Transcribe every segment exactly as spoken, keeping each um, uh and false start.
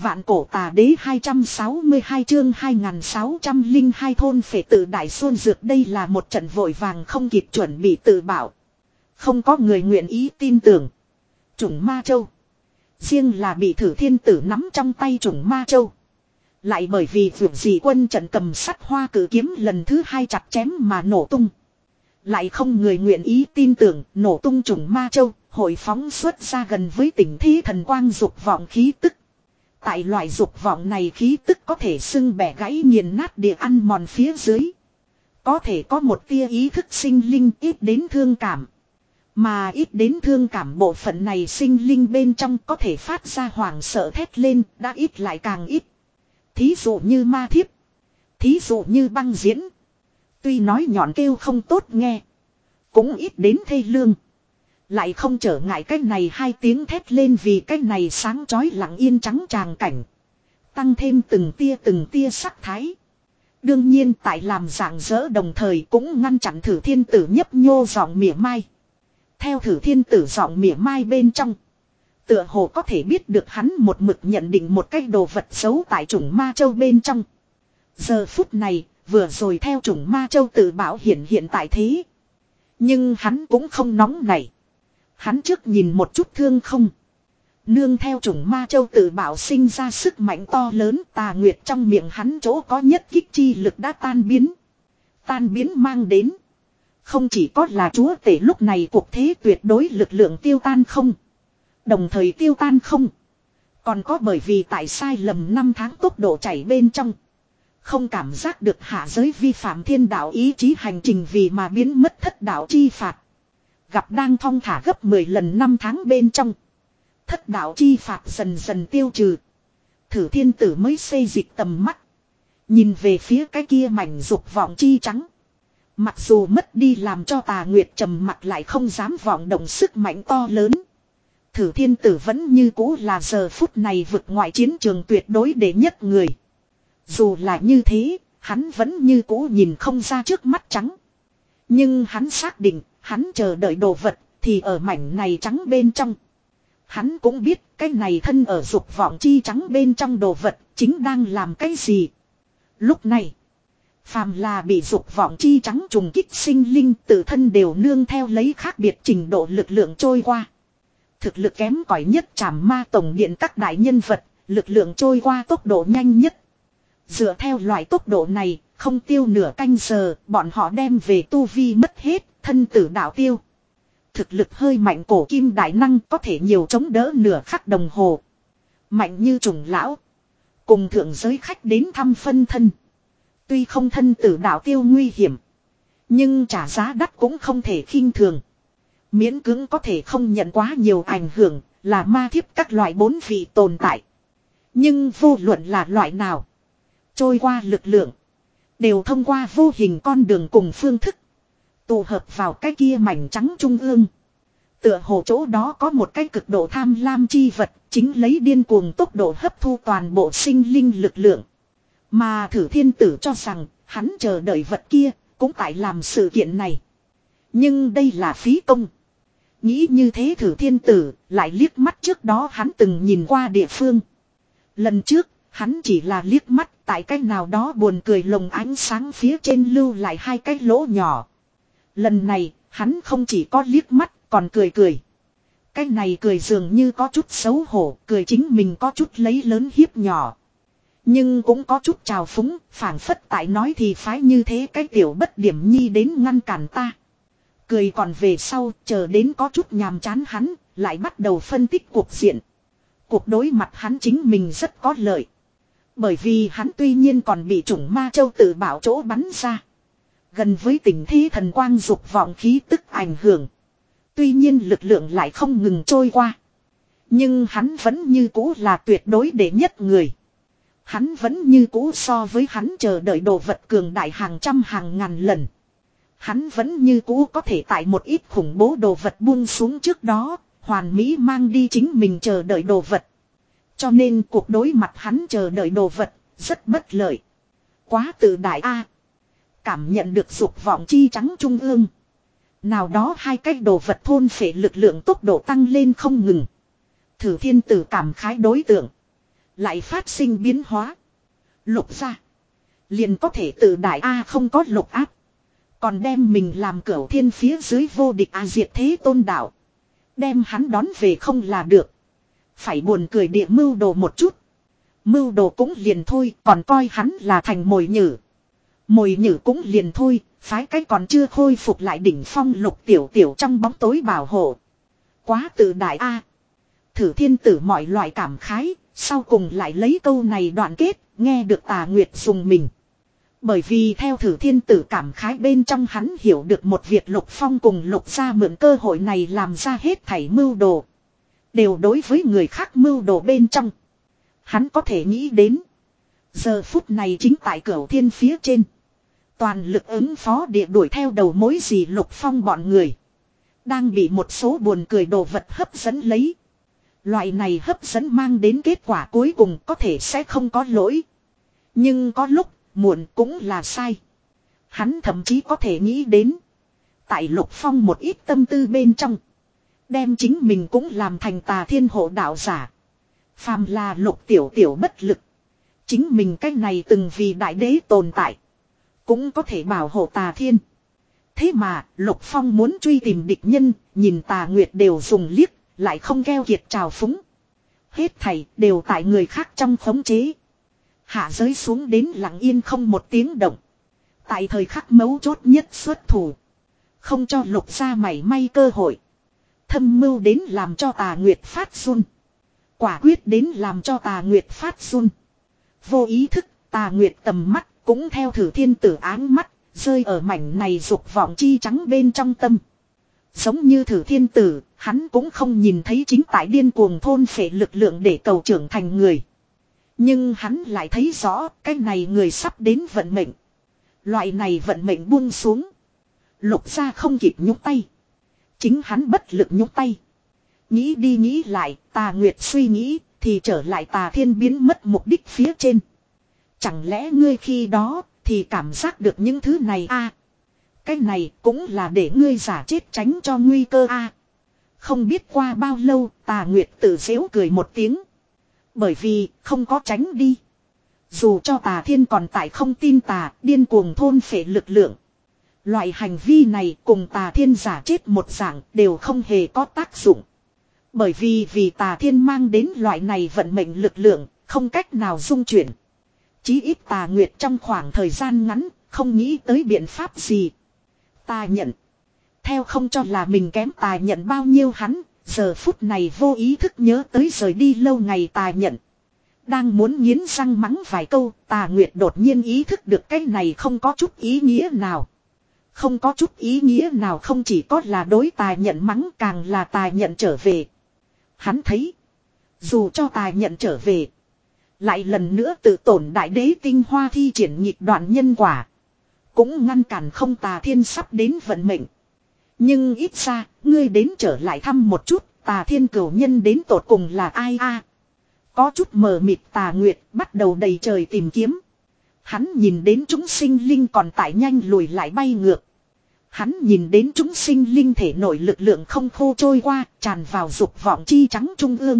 Vạn cổ tà đế hai trăm sáu mươi hai chương hai nghìn sáu trăm lẻ hai thôn phệ tự đại xuân dược, đây là một trận vội vàng không kịp chuẩn bị tự bảo. Không có người nguyện ý tin tưởng. Chủng ma châu. Riêng là bị Thử Thiên Tử nắm trong tay chủng ma châu. Lại bởi vì vượt dị quân trận cầm sắt hoa cử kiếm lần thứ hai chặt chém mà nổ tung. Lại không người nguyện ý tin tưởng nổ tung chủng ma châu, hội phóng xuất ra gần với tỉnh thí thần quang dục vọng khí tức. Tại loại dục vọng này khí tức có thể xưng bẻ gãy nghiền nát địa ăn mòn phía dưới. Có thể có một tia ý thức sinh linh ít đến thương cảm. Mà ít đến thương cảm bộ phận này sinh linh bên trong có thể phát ra hoảng sợ thét lên, đã ít lại càng ít. Thí dụ như ma thiếp. Thí dụ như băng diễn. Tuy nói nhọn kêu không tốt nghe. Cũng ít đến thê lương. Lại không trở ngại cái này hai tiếng thét lên vì cái này sáng chói lặng yên trắng tràng cảnh. Tăng thêm từng tia từng tia sắc thái. Đương nhiên tại làm dạng dỡ đồng thời cũng ngăn chặn Thử Thiên Tử nhấp nhô giọng mỉa mai. Theo Thử Thiên Tử giọng mỉa mai bên trong. Tựa hồ có thể biết được hắn một mực nhận định một cái đồ vật xấu tại chủng ma châu bên trong. Giờ phút này vừa rồi theo chủng ma châu tự bảo hiện hiện tại thế. Nhưng hắn cũng không nóng nảy. Hắn trước nhìn một chút thương không. Nương theo chủng ma châu tự bảo sinh ra sức mạnh to lớn, tà nguyệt trong miệng hắn chỗ có nhất kích chi lực đã tan biến. Tan biến mang đến. Không chỉ có là chúa tể lúc này cuộc thế tuyệt đối lực lượng tiêu tan không. Đồng thời tiêu tan không. Còn có bởi vì tại sai lầm năm tháng tốc độ chảy bên trong. Không cảm giác được hạ giới vi phạm thiên đạo ý chí hành trình vì mà biến mất thất đạo chi phạt. Gặp đang thong thả gấp mười lần năm tháng bên trong. Thất đạo chi phạt dần dần tiêu trừ. Thử Thiên Tử mới xây dịch tầm mắt. Nhìn về phía cái kia mảnh dục vọng chi trắng. Mặc dù mất đi làm cho tà nguyệt trầm mặt lại không dám vọng động sức mạnh to lớn. Thử Thiên Tử vẫn như cũ là giờ phút này vượt ngoại chiến trường tuyệt đối đệ nhất người. Dù là như thế, hắn vẫn như cũ nhìn không ra trước mắt trắng. Nhưng hắn xác định, hắn chờ đợi đồ vật, thì ở mảnh này trắng bên trong. Hắn cũng biết cái này thân ở dục vọng chi trắng bên trong đồ vật, chính đang làm cái gì. Lúc này, phàm là bị dục vọng chi trắng trùng kích sinh linh tự thân đều nương theo lấy khác biệt trình độ lực lượng trôi qua. Thực lực kém cỏi nhất Trảm Ma tổng điện các đại nhân vật, lực lượng trôi qua tốc độ nhanh nhất. Dựa theo loại tốc độ này, không tiêu nửa canh giờ, bọn họ đem về tu vi mất hết, thân tử đạo tiêu. Thực lực hơi mạnh cổ kim đại năng có thể nhiều chống đỡ nửa khắc đồng hồ. Mạnh như trùng lão. Cùng thượng giới khách đến thăm phân thân. Tuy không thân tử đạo tiêu nguy hiểm. Nhưng trả giá đắt cũng không thể khinh thường. Miễn cưỡng có thể không nhận quá nhiều ảnh hưởng là ma thiếp các loại bốn vị tồn tại. Nhưng vô luận là loại nào. Trôi qua lực lượng. Đều thông qua vô hình con đường cùng phương thức. Tụ hợp vào cái kia mảnh trắng trung ương. Tựa hồ chỗ đó có một cái cực độ tham lam chi vật. Chính lấy điên cuồng tốc độ hấp thu toàn bộ sinh linh lực lượng. Mà Thử Thiên Tử cho rằng hắn chờ đợi vật kia cũng tại làm sự kiện này. Nhưng đây là phí công. Nghĩ như thế Thử Thiên Tử lại liếc mắt trước đó hắn từng nhìn qua địa phương. Lần trước hắn chỉ là liếc mắt tại cái nào đó buồn cười lồng ánh sáng phía trên lưu lại hai cái lỗ nhỏ. Lần này hắn không chỉ có liếc mắt còn cười cười. Cái này cười dường như có chút xấu hổ, cười chính mình có chút lấy lớn hiếp nhỏ. Nhưng cũng có chút trào phúng, phảng phất tại nói thì phái như thế cái tiểu bất điểm nhi đến ngăn cản ta. Cười còn về sau, chờ đến có chút nhàm chán hắn, lại bắt đầu phân tích cuộc diện. Cuộc đối mặt hắn chính mình rất có lợi. Bởi vì hắn tuy nhiên còn bị chủng ma châu tự bảo chỗ bắn ra. Gần với tình thi thần quang dục vọng khí tức ảnh hưởng. Tuy nhiên lực lượng lại không ngừng trôi qua. Nhưng hắn vẫn như cũ là tuyệt đối đệ nhất người. Hắn vẫn như cũ so với hắn chờ đợi đồ vật cường đại hàng trăm hàng ngàn lần. Hắn vẫn như cũ có thể tại một ít khủng bố đồ vật buông xuống trước đó, hoàn mỹ mang đi chính mình chờ đợi đồ vật. Cho nên cuộc đối mặt hắn chờ đợi đồ vật, rất bất lợi. Quá tự đại a. Cảm nhận được dục vọng chi trắng trung ương. Nào đó hai cái đồ vật thôn phệ lực lượng tốc độ tăng lên không ngừng. Thử Thiên Tử cảm khái đối tượng. lại phát sinh biến hóa. Lục gia liền có thể tự đại A không có lục áp. Còn đem mình làm cửu thiên phía dưới vô địch A diệt thế tôn đạo. Đem hắn đón về không là được. Phải buồn cười địa mưu đồ một chút. Mưu đồ cũng liền thôi, còn coi hắn là thành mồi nhử. Mồi nhử cũng liền thôi, phái cái còn chưa khôi phục lại đỉnh phong lục tiểu tiểu trong bóng tối bảo hộ. Quá tự đại a. Thử thiên tử mọi loại cảm khái, sau cùng lại lấy câu này đoạn kết, nghe được Tà Nguyệt dùng mình. Bởi vì theo thử thiên tử cảm khái bên trong hắn hiểu được một việc Lục Phong cùng Lục gia mượn cơ hội này làm ra hết thảy mưu đồ. Đều đối với người khác mưu đồ bên trong. Hắn có thể nghĩ đến. Giờ phút này chính tại cửu thiên phía trên. Toàn lực ứng phó địa đuổi theo đầu mối gì Lục Phong bọn người. Đang bị một số buồn cười đồ vật hấp dẫn lấy. Loại này hấp dẫn mang đến kết quả cuối cùng có thể sẽ không có lỗi. Nhưng có lúc muộn cũng là sai. Hắn thậm chí có thể nghĩ đến. Tại Lục Phong một ít tâm tư bên trong. Đem chính mình cũng làm thành Tà Thiên hộ đạo giả. Phàm là Lục tiểu tiểu bất lực. Chính mình cái này từng vì đại đế tồn tại. Cũng có thể bảo hộ Tà Thiên. Thế mà Lục Phong muốn truy tìm địch nhân. Nhìn Tà Nguyệt đều dùng liếc. Lại không keo kiệt trào phúng. Hết thảy đều tại người khác trong khống chế. Hạ giới xuống đến lặng yên không một tiếng động. Tại thời khắc mấu chốt nhất xuất thủ. Không cho Lục gia mảy may cơ hội. Thâm mưu đến làm cho Tà Nguyệt phát run. Quả quyết đến làm cho Tà Nguyệt phát run. Vô ý thức Tà Nguyệt tầm mắt cũng theo thử thiên tử áng mắt. Rơi ở mảnh này dục vọng chi trắng bên trong tâm. Giống như thử thiên tử, hắn cũng không nhìn thấy chính tại điên cuồng thôn phệ lực lượng để cầu trưởng thành người. Nhưng hắn lại thấy rõ cái này người sắp đến vận mệnh. Loại này vận mệnh buông xuống. Lục gia không kịp nhúc tay. Chính hắn bất lực nhúc tay. Nghĩ đi nghĩ lại, Tà Nguyệt suy nghĩ, thì trở lại Tà Thiên biến mất mục đích phía trên. Chẳng lẽ ngươi khi đó, thì cảm giác được những thứ này a? Cái này cũng là để ngươi giả chết tránh cho nguy cơ a. Không biết qua bao lâu, Tà Nguyệt tự giễu cười một tiếng. Bởi vì không có tránh đi. Dù cho Tà Thiên còn tại không tin tà, điên cuồng thôn phệ lực lượng. Loại hành vi này cùng Tà Thiên giả chết một dạng đều không hề có tác dụng. Bởi vì vì Tà Thiên mang đến loại này vận mệnh lực lượng, không cách nào dung chuyển. Chí ít Tà Nguyệt trong khoảng thời gian ngắn, không nghĩ tới biện pháp gì. Tà nhận. Theo không cho là mình kém Tà nhận bao nhiêu hắn, giờ phút này vô ý thức nhớ tới rời đi lâu ngày Tà nhận. Đang muốn nghiến răng mắng vài câu, Tà Nguyệt đột nhiên ý thức được cái này không có chút ý nghĩa nào. Không có chút ý nghĩa nào không chỉ có là đối Tà nhận mắng càng là Tà nhận trở về. Hắn thấy, dù cho Tà nhận trở về, lại lần nữa tự tổn đại đế tinh hoa thi triển nhịp đoạn nhân quả. Cũng ngăn cản không Tà Thiên sắp đến vận mệnh. Nhưng ít ra, ngươi đến trở lại thăm một chút, Tà Thiên cửu nhân đến tột cùng là ai a? Có chút mờ mịt Tà Nguyệt bắt đầu đầy trời tìm kiếm. Hắn nhìn đến chúng sinh linh còn tại nhanh lùi lại bay ngược. Hắn nhìn đến chúng sinh linh thể nội lực lượng không khô trôi qua, tràn vào dục vọng chi trắng trung ương.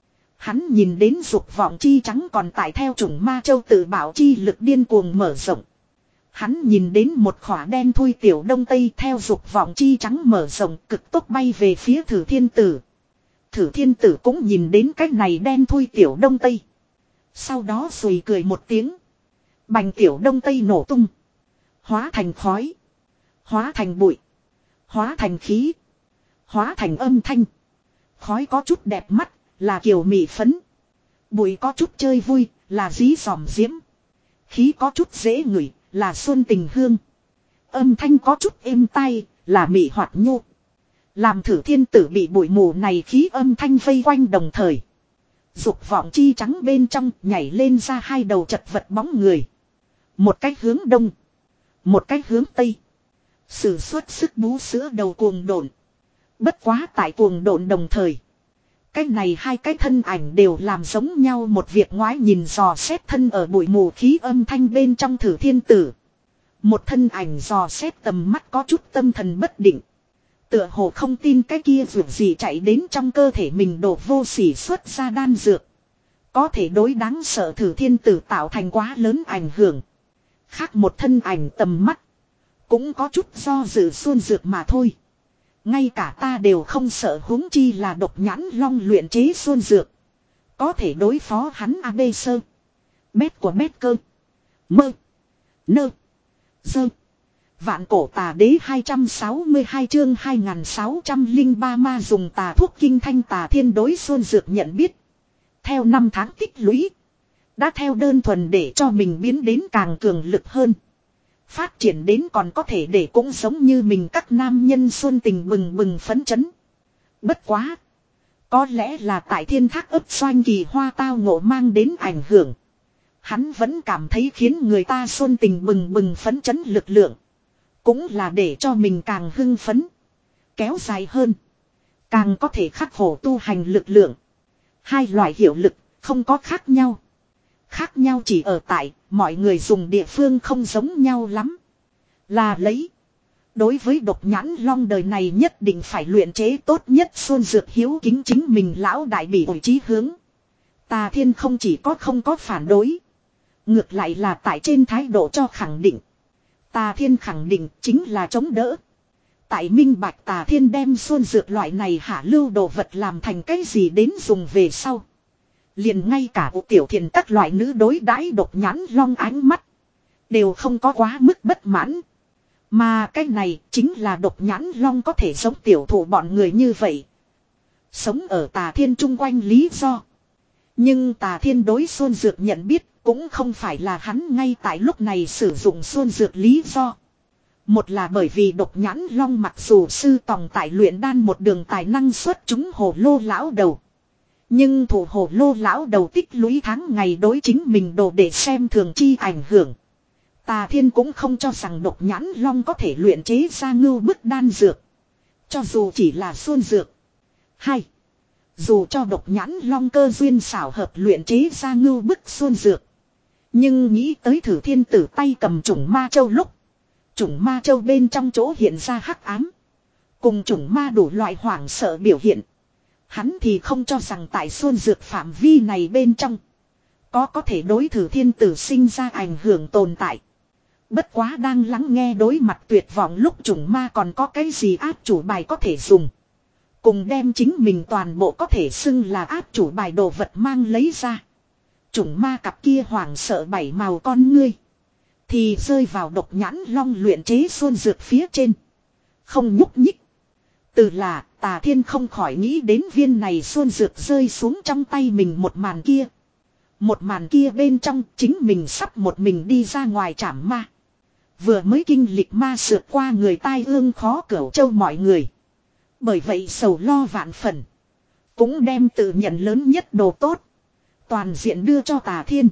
Hắn nhìn đến dục vọng chi trắng còn tại theo chủng ma châu tự bảo chi lực điên cuồng mở rộng. Hắn nhìn đến một khỏa đen thui tiểu đông tây theo dục vọng chi trắng mở rộng cực tốc bay về phía thử thiên tử. Thử thiên tử cũng nhìn đến cái này đen thui tiểu đông tây. Sau đó xùi cười một tiếng. Bành tiểu đông tây nổ tung. Hóa thành khói. Hóa thành bụi. Hóa thành khí. Hóa thành âm thanh. Khói có chút đẹp mắt, là kiều mị phấn. Bụi có chút chơi vui, là dí dòm diễm. Khí có chút dễ ngửi, là xuân tình hương. Âm thanh có chút êm tai, là mị hoạt nhô. Làm thử thiên tử bị bụi mù này khí âm thanh vây quanh đồng thời. Dục vọng chi trắng bên trong nhảy lên ra hai đầu chật vật bóng người. Một cách hướng đông. Một cách hướng tây. Sử xuất sức bú sữa đầu cuồng độn. Bất quá tại cuồng độn đồng thời. Cái này hai cái thân ảnh đều làm giống nhau một việc ngoái nhìn dò xét thân ở bụi mù khí âm thanh bên trong thử thiên tử. Một thân ảnh dò xét tầm mắt có chút tâm thần bất định. Tựa hồ không tin cái kia vượt gì chạy đến trong cơ thể mình đổ vô sỉ xuất ra đan dược. Có thể đối đáng sợ thử thiên tử tạo thành quá lớn ảnh hưởng. Khác một thân ảnh tầm mắt. Cũng có chút do dự xuân dược mà thôi. Ngay cả ta đều không sợ, huống chi là độc nhãn long luyện chế xuân dược. Có thể đối phó hắn a bê sơ. Bét của bét cơ. Mơ. Nơ. Dơ. Vạn cổ tà đế hai trăm sáu mươi hai chương hai nghìn sáu trăm lẻ ba ma dùng tà thuốc kinh thanh tà thiên đối xuân dược nhận biết. Theo năm tháng tích lũy. Đã theo đơn thuần để cho mình biến đến càng cường lực hơn. Phát triển đến còn có thể để cũng giống như mình các nam nhân xuân tình bừng bừng phấn chấn. Bất quá. Có lẽ là tại thiên thác ấp xoanh kỳ hoa tao ngộ mang đến ảnh hưởng. Hắn vẫn cảm thấy khiến người ta xuân tình bừng bừng phấn chấn lực lượng. Cũng là để cho mình càng hưng phấn. Kéo dài hơn. Càng có thể khắc khổ tu hành lực lượng. Hai loại hiệu lực không có khác nhau. Khác nhau chỉ ở tại mọi người dùng địa phương không giống nhau lắm. Là lấy. Đối với độc nhãn long đời này nhất định phải luyện chế tốt nhất xuân dược hiếu kính chính mình lão đại bị ổi chí hướng. Tà thiên không chỉ có không có phản đối. Ngược lại là tại trên thái độ cho khẳng định. Tà thiên khẳng định chính là chống đỡ. Tại minh bạch tà thiên đem xuân dược loại này hạ lưu đồ vật làm thành cái gì đến dùng về sau. Liền ngay cả ụ tiểu thiền các loại nữ đối đãi độc nhãn long ánh mắt. Đều không có quá mức bất mãn. Mà cái này chính là độc nhãn long có thể giống tiểu thủ bọn người như vậy. Sống ở tà thiên chung quanh lý do. Nhưng tà thiên đối xuân dược nhận biết cũng không phải là hắn ngay tại lúc này sử dụng xuân dược lý do. Một là bởi vì độc nhãn long mặc dù sư tòng tại luyện đan một đường tài năng xuất chúng hồ lô lão đầu. Nhưng thủ hồ lô lão đầu tích lũy tháng ngày đối chính mình đồ để xem thường chi ảnh hưởng. Tà thiên cũng không cho rằng độc nhãn long có thể luyện chế ra ngưu bức đan dược. Cho dù chỉ là xuân dược. Hai. Dù cho độc nhãn long cơ duyên xảo hợp luyện chế ra ngưu bức xuân dược. Nhưng nghĩ tới thử thiên tử tay cầm chủng ma châu lúc. Chủng ma châu bên trong chỗ hiện ra hắc ám. Cùng chủng ma đủ loại hoảng sợ biểu hiện. Hắn thì không cho rằng tại xuân dược phạm vi này bên trong. Có có thể đối thử thiên tử sinh ra ảnh hưởng tồn tại. Bất quá đang lắng nghe đối mặt tuyệt vọng lúc chủng ma còn có cái gì áp chủ bài có thể dùng. Cùng đem chính mình toàn bộ có thể xưng là áp chủ bài đồ vật mang lấy ra. Chủng ma cặp kia hoảng sợ bảy màu con ngươi. Thì rơi vào độc nhãn long luyện chế xuân dược phía trên. Không nhúc nhích. Từ là tà thiên không khỏi nghĩ đến viên này xuân dược rơi xuống trong tay mình một màn kia. Một màn kia bên trong chính mình sắp một mình đi ra ngoài trảm ma. Vừa mới kinh lịch ma sượt qua người tai ương khó cửu châu mọi người. Bởi vậy sầu lo vạn phần. Cũng đem tự nhận lớn nhất đồ tốt. Toàn diện đưa cho tà thiên.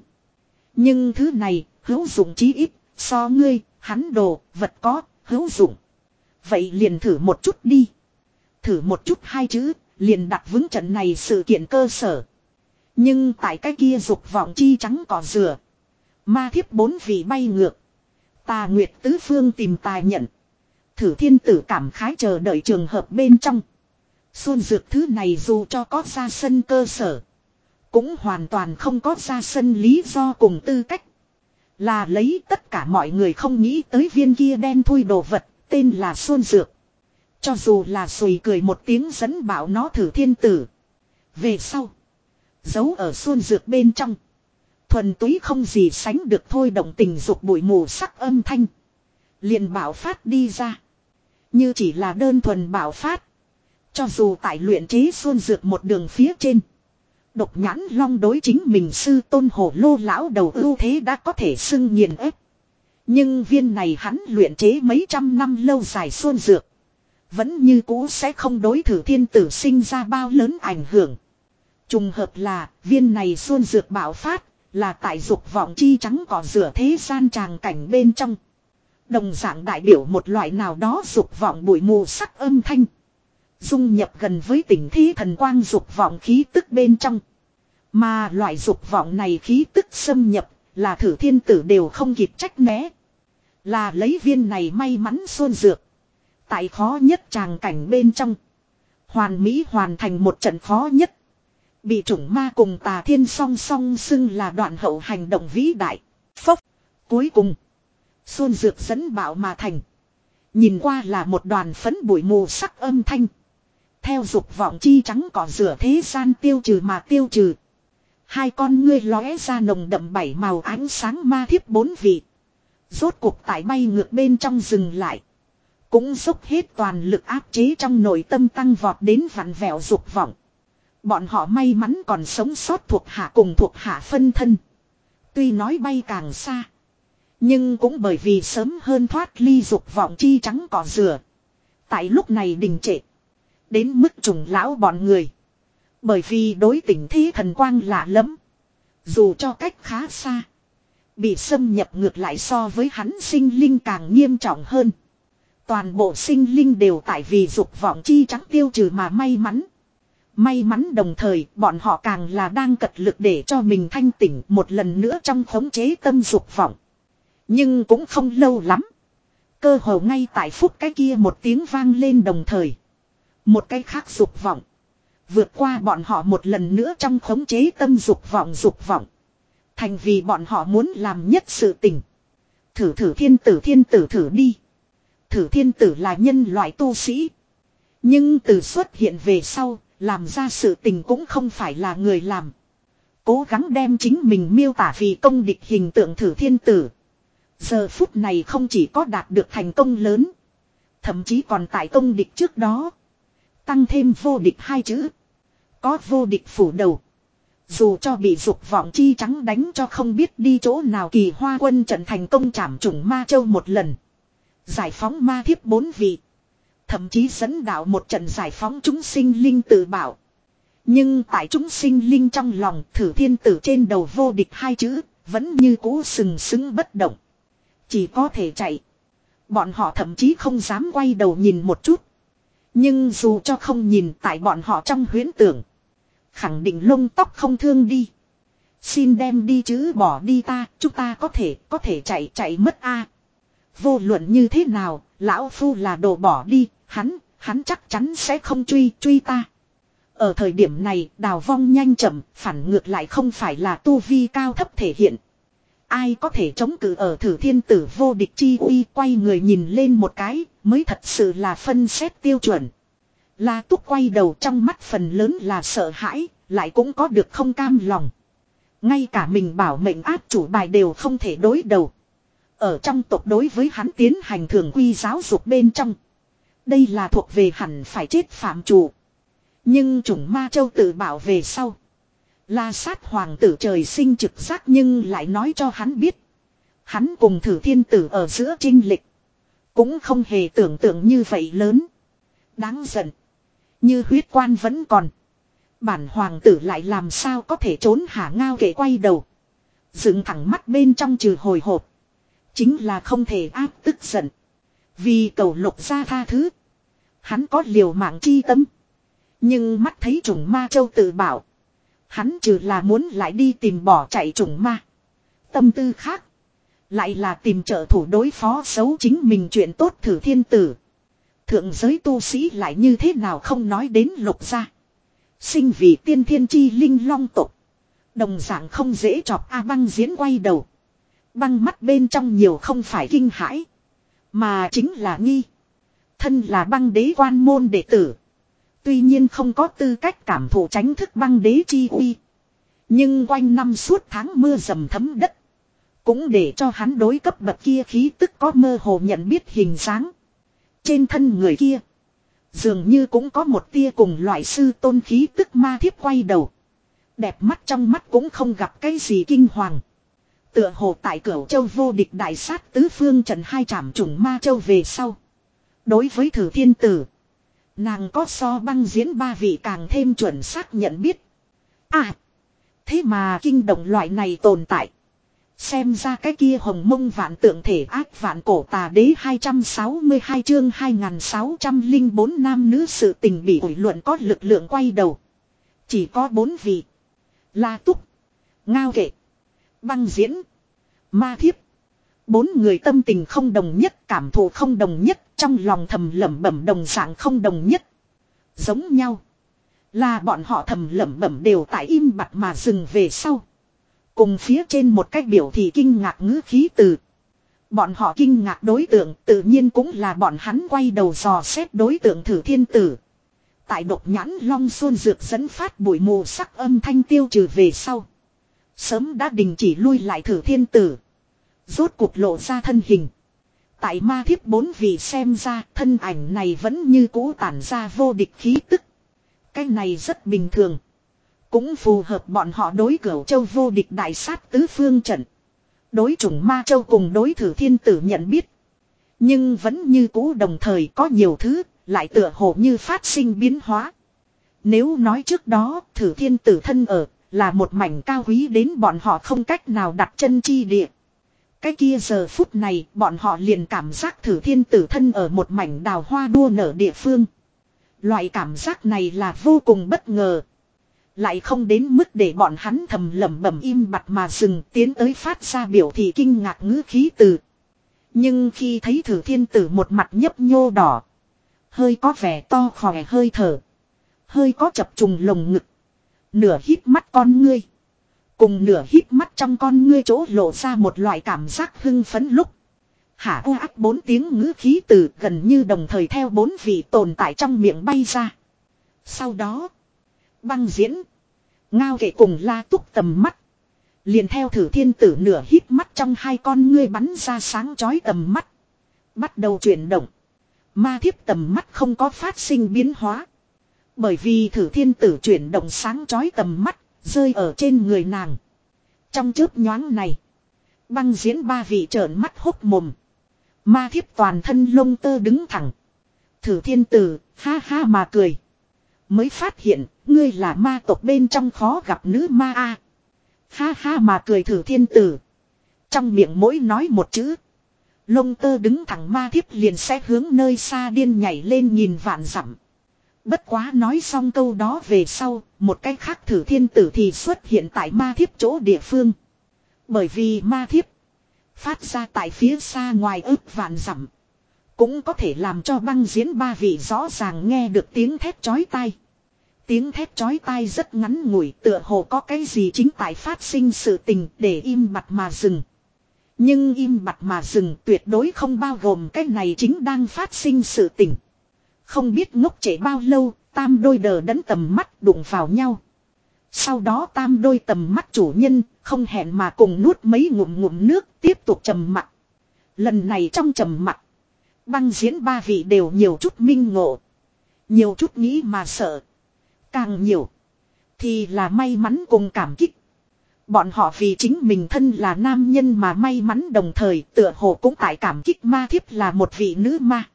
Nhưng thứ này hữu dụng chí ít. So ngươi hắn đồ vật có hữu dụng. Vậy liền thử một chút đi. Thử một chút hai chữ liền đặt vững trận này sự kiện cơ sở. Nhưng tại cái kia dục vọng chi trắng cỏ dừa. Ma thiếp bốn vị bay ngược. Tà nguyệt tứ phương tìm tài nhận. Thử thiên tử cảm khái chờ đợi trường hợp bên trong. Xuân dược thứ này dù cho có ra sân cơ sở. Cũng hoàn toàn không có ra sân lý do cùng tư cách. Là lấy tất cả mọi người không nghĩ tới viên kia đen thui đồ vật. Tên là xuân dược. Cho dù là sùi cười một tiếng dẫn bảo nó thử thiên tử. Về sau. Giấu ở xuân dược bên trong. Thuần túy không gì sánh được thôi động tình dục bụi mù sắc âm thanh. Liền bảo phát đi ra. Như chỉ là đơn thuần bảo phát. Cho dù tại luyện chế xuân dược một đường phía trên. Độc nhãn long đối chính mình sư tôn hồ lô lão đầu ưu thế đã có thể xưng nghiền ép. Nhưng viên này hắn luyện chế mấy trăm năm lâu dài xuân dược. Vẫn như cũ sẽ không đối thử thiên tử sinh ra bao lớn ảnh hưởng. Trùng hợp là viên này xuân dược bạo phát là tại dục vọng chi trắng cỏ rửa thế gian tràng cảnh bên trong. Đồng dạng đại biểu một loại nào đó dục vọng bụi mù sắc âm thanh. Dung nhập gần với tình thi thần quang dục vọng khí tức bên trong. Mà loại dục vọng này khí tức xâm nhập là thử thiên tử đều không kịp trách né. Là lấy viên này may mắn xuân dược. Tại khó nhất tràng cảnh bên trong. Hoàn mỹ hoàn thành một trận khó nhất. Bị chủng ma cùng tà thiên song song xưng là đoạn hậu hành động vĩ đại. Phốc. Cuối cùng. Xuân dược dẫn bạo mà thành. Nhìn qua là một đoàn phấn bụi mù sắc âm thanh. Theo dục vọng chi trắng cỏ rửa thế gian tiêu trừ mà tiêu trừ. Hai con ngươi lóe ra nồng đậm bảy màu ánh sáng ma thiếp bốn vị. Rốt cuộc tại bay ngược bên trong dừng lại. Cũng dốc hết toàn lực áp chế trong nội tâm tăng vọt đến vặn vẹo dục vọng. Bọn họ may mắn còn sống sót thuộc hạ cùng thuộc hạ phân thân. Tuy nói bay càng xa. Nhưng cũng bởi vì sớm hơn thoát ly dục vọng chi trắng cỏ rửa. Tại lúc này đình trệ. Đến mức trùng lão bọn người. Bởi vì đối tình thế thần quang lạ lắm. Dù cho cách khá xa. Bị xâm nhập ngược lại so với hắn sinh linh càng nghiêm trọng hơn. Toàn bộ sinh linh đều tại vì dục vọng chi trắng tiêu trừ mà may mắn. May mắn đồng thời bọn họ càng là đang cật lực để cho mình thanh tỉnh một lần nữa trong khống chế tâm dục vọng. Nhưng cũng không lâu lắm. Cơ hồ ngay tại phút cái kia một tiếng vang lên đồng thời. Một cái khác dục vọng. Vượt qua bọn họ một lần nữa trong khống chế tâm dục vọng dục vọng. Thành vì bọn họ muốn làm nhất sự tình. Thử thử thiên tử thiên tử thử đi. Thử thiên tử là nhân loại tu sĩ. Nhưng từ xuất hiện về sau, làm ra sự tình cũng không phải là người làm. Cố gắng đem chính mình miêu tả vì công địch hình tượng thử thiên tử. Giờ phút này không chỉ có đạt được thành công lớn. Thậm chí còn tại công địch trước đó. Tăng thêm vô địch hai chữ. Có vô địch phủ đầu. Dù cho bị dục vọng chi trắng đánh cho không biết đi chỗ nào kỳ hoa quân trận thành công trảm chủng ma châu một lần. Giải phóng ma thiếp bốn vị. Thậm chí dẫn đạo một trận giải phóng chúng sinh linh tự bảo. Nhưng tại chúng sinh linh trong lòng thử thiên tử trên đầu vô địch hai chữ. Vẫn như cũ sừng sững bất động. Chỉ có thể chạy. Bọn họ thậm chí không dám quay đầu nhìn một chút. Nhưng dù cho không nhìn tại bọn họ trong huyễn tưởng. Khẳng định lông tóc không thương đi. Xin đem đi chứ bỏ đi ta. Chúng ta có thể có thể chạy chạy mất a. Vô luận như thế nào. Lão phu là đồ bỏ đi. Hắn hắn chắc chắn sẽ không truy truy ta. Ở thời điểm này đào vong nhanh chậm. Phản ngược lại không phải là tu vi cao thấp thể hiện. Ai có thể chống cự ở thử thiên tử vô địch chi uy quay người nhìn lên một cái mới thật sự là phân xét tiêu chuẩn. La Túc quay đầu trong mắt phần lớn là sợ hãi, lại cũng có được không cam lòng. Ngay cả mình bảo mệnh áp chủ bài đều không thể đối đầu. Ở trong tộc đối với hắn tiến hành thường quy giáo dục bên trong. Đây là thuộc về hẳn phải chết phạm chủ. Nhưng chủng ma châu tự bảo về sau. La sát hoàng tử trời sinh trực giác nhưng lại nói cho hắn biết. Hắn cùng thử thiên tử ở giữa chênh lịch. Cũng không hề tưởng tượng như vậy lớn. Đáng giận. Như huyết quan vẫn còn. Bản hoàng tử lại làm sao có thể trốn hả ngao kể quay đầu. Dựng thẳng mắt bên trong trừ hồi hộp. Chính là không thể áp tức giận. Vì cầu lục ra tha thứ. Hắn có liều mạng chi tâm. Nhưng mắt thấy trùng ma châu tự bảo. Hắn trừ là muốn lại đi tìm bỏ chạy trùng ma. Tâm tư khác. Lại là tìm trợ thủ đối phó xấu chính mình chuyện tốt thử thiên tử. Thượng giới tu sĩ lại như thế nào không nói đến lục gia. Sinh vì tiên thiên chi linh long tộc. Đồng dạng không dễ chọc A Băng diễn quay đầu. Băng mắt bên trong nhiều không phải kinh hãi. Mà chính là nghi. Thân là băng đế quan môn đệ tử. Tuy nhiên không có tư cách cảm thụ tránh thức băng đế chi uy. Nhưng quanh năm suốt tháng mưa dầm thấm đất. Cũng để cho hắn đối cấp bậc kia khí tức có mơ hồ nhận biết hình dáng. Trên thân người kia. Dường như cũng có một tia cùng loại sư tôn khí tức ma thiếp quay đầu. Đẹp mắt trong mắt cũng không gặp cái gì kinh hoàng. Tựa hồ tại Cửu Châu vô địch đại sát tứ phương trận hai trảm trùng ma châu về sau. Đối với thử thiên tử. Nàng có so băng diễn ba vị càng thêm chuẩn xác nhận biết. À. Thế mà kinh động loại này tồn tại. Xem ra cái kia hồng mông vạn tượng thể ác vạn cổ tà đế hai trăm sáu mươi hai chương hai nghìn sáu trăm lẻ bốn nam nữ sự tình bị ủi luận có lực lượng quay đầu. Chỉ có bốn vị. La Túc. Ngao Kệ. Băng diễn. Ma Thiếp. Bốn người tâm tình không đồng nhất, cảm thụ không đồng nhất, trong lòng thầm lẩm bẩm đồng dạng không đồng nhất. Giống nhau. Là bọn họ thầm lẩm bẩm đều tại im bặt mà dừng về sau. Cùng phía trên một cách biểu thị kinh ngạc ngữ khí từ. Bọn họ kinh ngạc đối tượng tự nhiên cũng là bọn hắn quay đầu dò xét đối tượng Thử Thiên Tử. Tại độc nhãn long xuân dược dẫn phát bụi mù sắc âm thanh tiêu trừ về sau. Sớm đã đình chỉ lui lại Thử Thiên Tử. Rốt cuộc lộ ra thân hình. Tại ma thiếp bốn vị xem ra thân ảnh này vẫn như cũ tản ra vô địch khí tức. Cái này rất bình thường. Cũng phù hợp bọn họ đối Cửu Châu vô địch đại sát tứ phương trận. Đối chủng ma châu cùng đối Thử Thiên Tử nhận biết. Nhưng vẫn như cũ đồng thời có nhiều thứ, lại tựa hồ như phát sinh biến hóa. Nếu nói trước đó, Thử Thiên Tử thân ở, là một mảnh cao quý đến bọn họ không cách nào đặt chân chi địa. Cái kia giờ phút này, bọn họ liền cảm giác Thử Thiên Tử thân ở một mảnh đào hoa đua nở địa phương. Loại cảm giác này là vô cùng bất ngờ. Lại không đến mức để bọn hắn thầm lẩm bẩm im bặt mà dừng tiến tới phát ra biểu thị kinh ngạc ngữ khí từ. Nhưng khi thấy Thử Thiên Tử một mặt nhấp nhô đỏ. Hơi có vẻ to khỏe hơi thở. Hơi có chập trùng lồng ngực. Nửa hít mắt con ngươi. Cùng nửa hít mắt trong con ngươi chỗ lộ ra một loại cảm giác hưng phấn lúc. Hả u ác bốn tiếng ngữ khí từ gần như đồng thời theo bốn vị tồn tại trong miệng bay ra. Sau đó. Băng Diễn. Ngao Kệ cùng La Túc tầm mắt. Liền theo Thử Thiên Tử nửa hít mắt trong hai con ngươi bắn ra sáng chói tầm mắt. Bắt đầu chuyển động. Ma thiếp tầm mắt không có phát sinh biến hóa. Bởi vì Thử Thiên Tử chuyển động sáng chói tầm mắt. Rơi ở trên người nàng. Trong chớp nhoáng này. Băng Diễn ba vị trợn mắt hốc mồm. Ma thiếp toàn thân lông tơ đứng thẳng. Thử Thiên Tử ha ha mà cười. Mới phát hiện ngươi là ma tộc bên trong khó gặp nữ ma a. Ha ha mà cười Thử Thiên Tử. Trong miệng mỗi nói một chữ. Lông tơ đứng thẳng ma thiếp liền sẽ hướng nơi xa điên nhảy lên nhìn vạn dặm. Bất quá nói xong câu đó về sau, một cách khác Thử Thiên Tử thì xuất hiện tại ma thiếp chỗ địa phương. Bởi vì ma thiếp phát ra tại phía xa ngoài ước vạn dặm. Cũng có thể làm cho Băng Diễn ba vị rõ ràng nghe được tiếng thét chói tai. Tiếng thét chói tai rất ngắn ngủi tựa hồ có cái gì chính tại phát sinh sự tình để im bặt mà dừng. Nhưng im bặt mà dừng tuyệt đối không bao gồm cái này chính đang phát sinh sự tình. Không biết ngốc trễ bao lâu, tam đôi đờ đẫn tầm mắt đụng vào nhau. Sau đó tam đôi tầm mắt chủ nhân, không hẹn mà cùng nuốt mấy ngụm ngụm nước tiếp tục trầm mặc. Lần này trong trầm mặc, Băng Diễn ba vị đều nhiều chút minh ngộ. Nhiều chút nghĩ mà sợ. Càng nhiều, thì là may mắn cùng cảm kích. Bọn họ vì chính mình thân là nam nhân mà may mắn đồng thời tựa hồ cũng tại cảm kích ma thiếp là một vị nữ ma.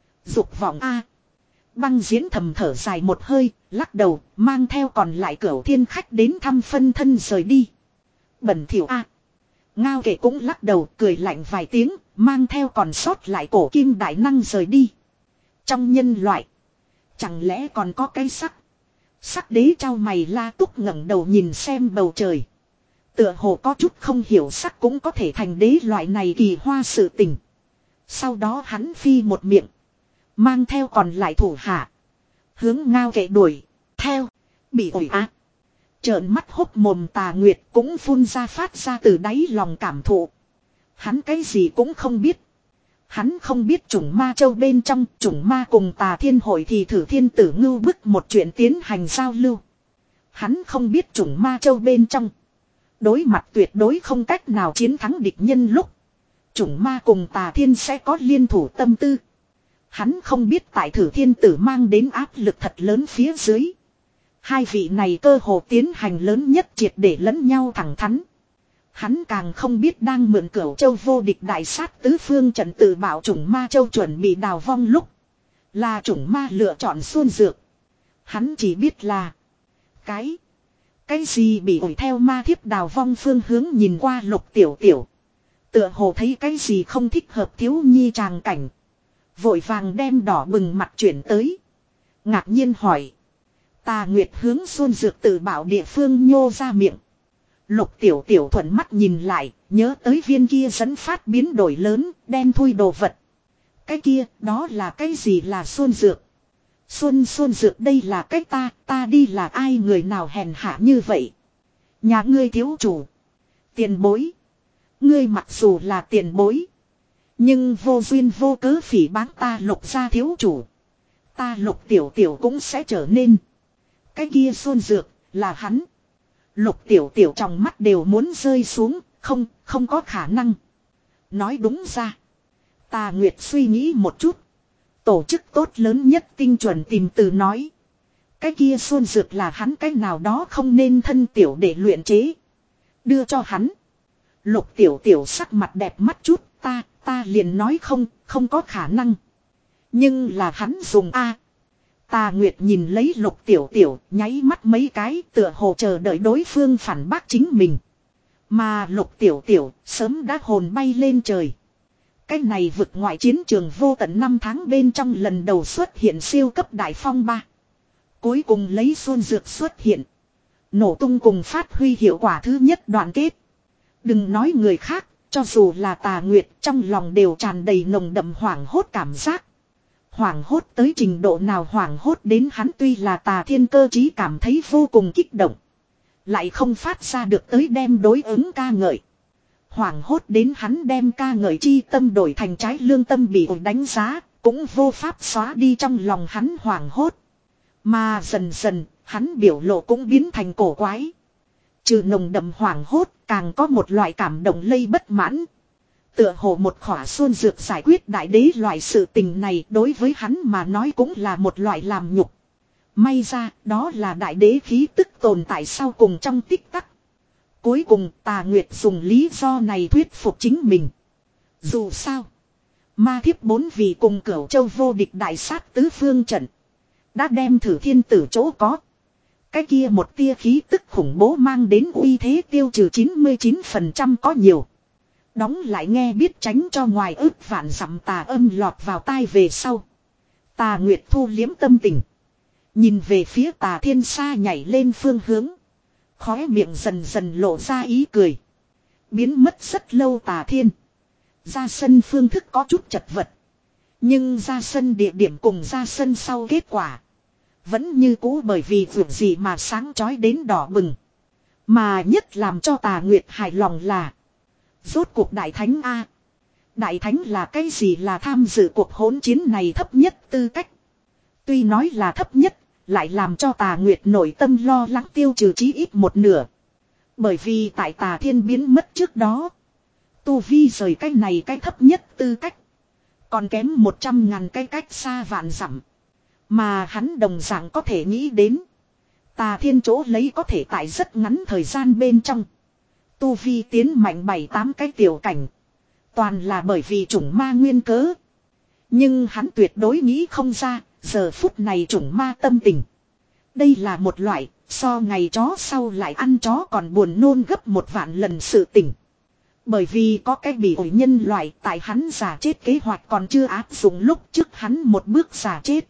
Dục vọng a. Băng Diễn thầm thở dài một hơi, lắc đầu, mang theo còn lại Cửu Thiên khách đến thăm phân thân rời đi. Bẩn thỉu a. Ngao Kệ cũng lắc đầu cười lạnh vài tiếng, mang theo còn sót lại cổ kim đại năng rời đi. Trong nhân loại, chẳng lẽ còn có cái sắc? Sắc đế trao mày La Túc ngẩng đầu nhìn xem bầu trời. Tựa hồ có chút không hiểu sắc cũng có thể thành đế loại này kỳ hoa sự tình. Sau đó hắn phi một miệng. Mang theo còn lại thủ hạ. Hướng Ngao Kệ đuổi. Theo. Bị ổi ác. Trợn mắt hốc mồm Tà Nguyệt cũng phun ra phát ra từ đáy lòng cảm thụ. Hắn cái gì cũng không biết. Hắn không biết chủng ma châu bên trong chủng ma cùng Tà Thiên hội thì Thử Thiên Tử ngưu bức một chuyện tiến hành giao lưu. Hắn không biết chủng ma châu bên trong. Đối mặt tuyệt đối không cách nào chiến thắng địch nhân lúc. Chủng ma cùng Tà Thiên sẽ có liên thủ tâm tư. Hắn không biết tại Thử Thiên Tử mang đến áp lực thật lớn phía dưới. Hai vị này cơ hồ tiến hành lớn nhất triệt để lẫn nhau thẳng thắn. Hắn càng không biết đang mượn Cửu Châu vô địch đại sát tứ phương trận tự bảo chủng ma châu chuẩn bị đào vong lúc. Là chủng ma lựa chọn xuân dược. Hắn chỉ biết là. Cái. Cái gì bị ổi theo ma thiếp đào vong phương hướng nhìn qua Lục Tiểu Tiểu. Tựa hồ thấy cái gì không thích hợp thiếu nhi tràng cảnh. Vội vàng đem đỏ bừng mặt chuyển tới. Ngạc nhiên hỏi. Tà Nguyệt hướng xuân dược tự bảo địa phương nhô ra miệng. Lục Tiểu Tiểu thuận mắt nhìn lại, nhớ tới viên kia dẫn phát biến đổi lớn, đen thui đồ vật. Cái kia, đó là cái gì là xuân dược? Xuân Xuân Dược đây là cách ta, ta đi là ai người nào hèn hạ như vậy. Nhà ngươi thiếu chủ. Tiền bối. Ngươi mặc dù là tiền bối. Nhưng vô duyên vô cớ phỉ báng ta Lục gia thiếu chủ. Ta Lục tiểu tiểu cũng sẽ trở nên. Cái kia Xuân Dược là hắn. Lục tiểu tiểu trong mắt đều muốn rơi xuống. Không, không có khả năng. Nói đúng ra. Tà Nguyệt suy nghĩ một chút. Tổ chức tốt lớn nhất tinh chuẩn tìm từ nói. Cái kia Xuân Dược là hắn cái nào đó không nên thân tiểu để luyện chế. Đưa cho hắn. Lục tiểu tiểu sắc mặt đẹp mắt chút. Ta, ta liền nói không, không có khả năng. Nhưng là hắn dùng A. Tà Nguyệt nhìn lấy lục tiểu tiểu, nháy mắt mấy cái tựa hồ chờ đợi đối phương phản bác chính mình. Mà lục tiểu tiểu sớm đã hồn bay lên trời. Cái này vực ngoại chiến trường vô tận năm tháng bên trong lần đầu xuất hiện siêu cấp đại phong ba. Cuối cùng lấy Xuân Dược xuất hiện. Nổ tung cùng phát huy hiệu quả thứ nhất đoạn kết. Đừng nói người khác, cho dù là Tà Nguyệt trong lòng đều tràn đầy nồng đậm hoảng hốt cảm giác. Hoảng hốt tới trình độ nào hoảng hốt đến hắn tuy là Tà Thiên cơ trí cảm thấy vô cùng kích động. Lại không phát ra được tới đem đối ứng ca ngợi. Hoảng hốt đến hắn đem ca ngợi chi tâm đổi thành trái lương tâm bị ổi đánh giá, cũng vô pháp xóa đi trong lòng hắn hoảng hốt. Mà dần dần, hắn biểu lộ cũng biến thành cổ quái. Trừ nồng đậm hoảng hốt, càng có một loại cảm động lây bất mãn. Tựa hồ một khỏa xuân dược giải quyết đại đế loại sự tình này đối với hắn mà nói cũng là một loại làm nhục. May ra, đó là đại đế khí tức tồn tại sau cùng trong tích tắc. Cuối cùng Tà Nguyệt dùng lý do này thuyết phục chính mình. Dù sao, ma thiếp bốn vị cùng Cửu Châu vô địch đại sát tứ phương trận. Đã đem thử thiên tử chỗ có. Cái kia một tia khí tức khủng bố mang đến uy thế tiêu trừ chín mươi chín phần trăm có nhiều. Đóng lại nghe biết tránh cho ngoài ước vạn dặm tà âm lọt vào tai về sau. Tà Nguyệt thu liếm tâm tình. Nhìn về phía Tà Thiên xa nhảy lên phương hướng. Khóe miệng dần dần lộ ra ý cười. Biến mất rất lâu Tà Thiên. Ra sân phương thức có chút chật vật. Nhưng ra sân địa điểm cùng ra sân sau kết quả. Vẫn như cũ bởi vì vượt gì mà sáng chói đến đỏ bừng. Mà nhất làm cho Tà Nguyệt hài lòng là. Rốt cuộc Đại Thánh A. Đại Thánh là cái gì là tham dự cuộc hỗn chiến này thấp nhất tư cách. Tuy nói là thấp nhất. Lại làm cho Tà Nguyệt nội tâm lo lắng tiêu trừ chí ít một nửa. Bởi vì tại Tà Thiên biến mất trước đó. Tu Vi rời cái này cái thấp nhất tư cách. Còn kém một trăm ngàn cái cách xa vạn dặm. Mà hắn đồng dạng có thể nghĩ đến. Tà Thiên chỗ lấy có thể tại rất ngắn thời gian bên trong. Tu Vi tiến mạnh bảy tám cái tiểu cảnh. Toàn là bởi vì chủng ma nguyên cớ. Nhưng hắn tuyệt đối nghĩ không ra. Giờ phút này chủng ma tâm tình. Đây là một loại, so ngày chó sau lại ăn chó còn buồn nôn gấp một vạn lần sự tình. Bởi vì có cái bị ổi nhân loại tại hắn giả chết kế hoạch còn chưa áp dụng lúc trước hắn một bước giả chết.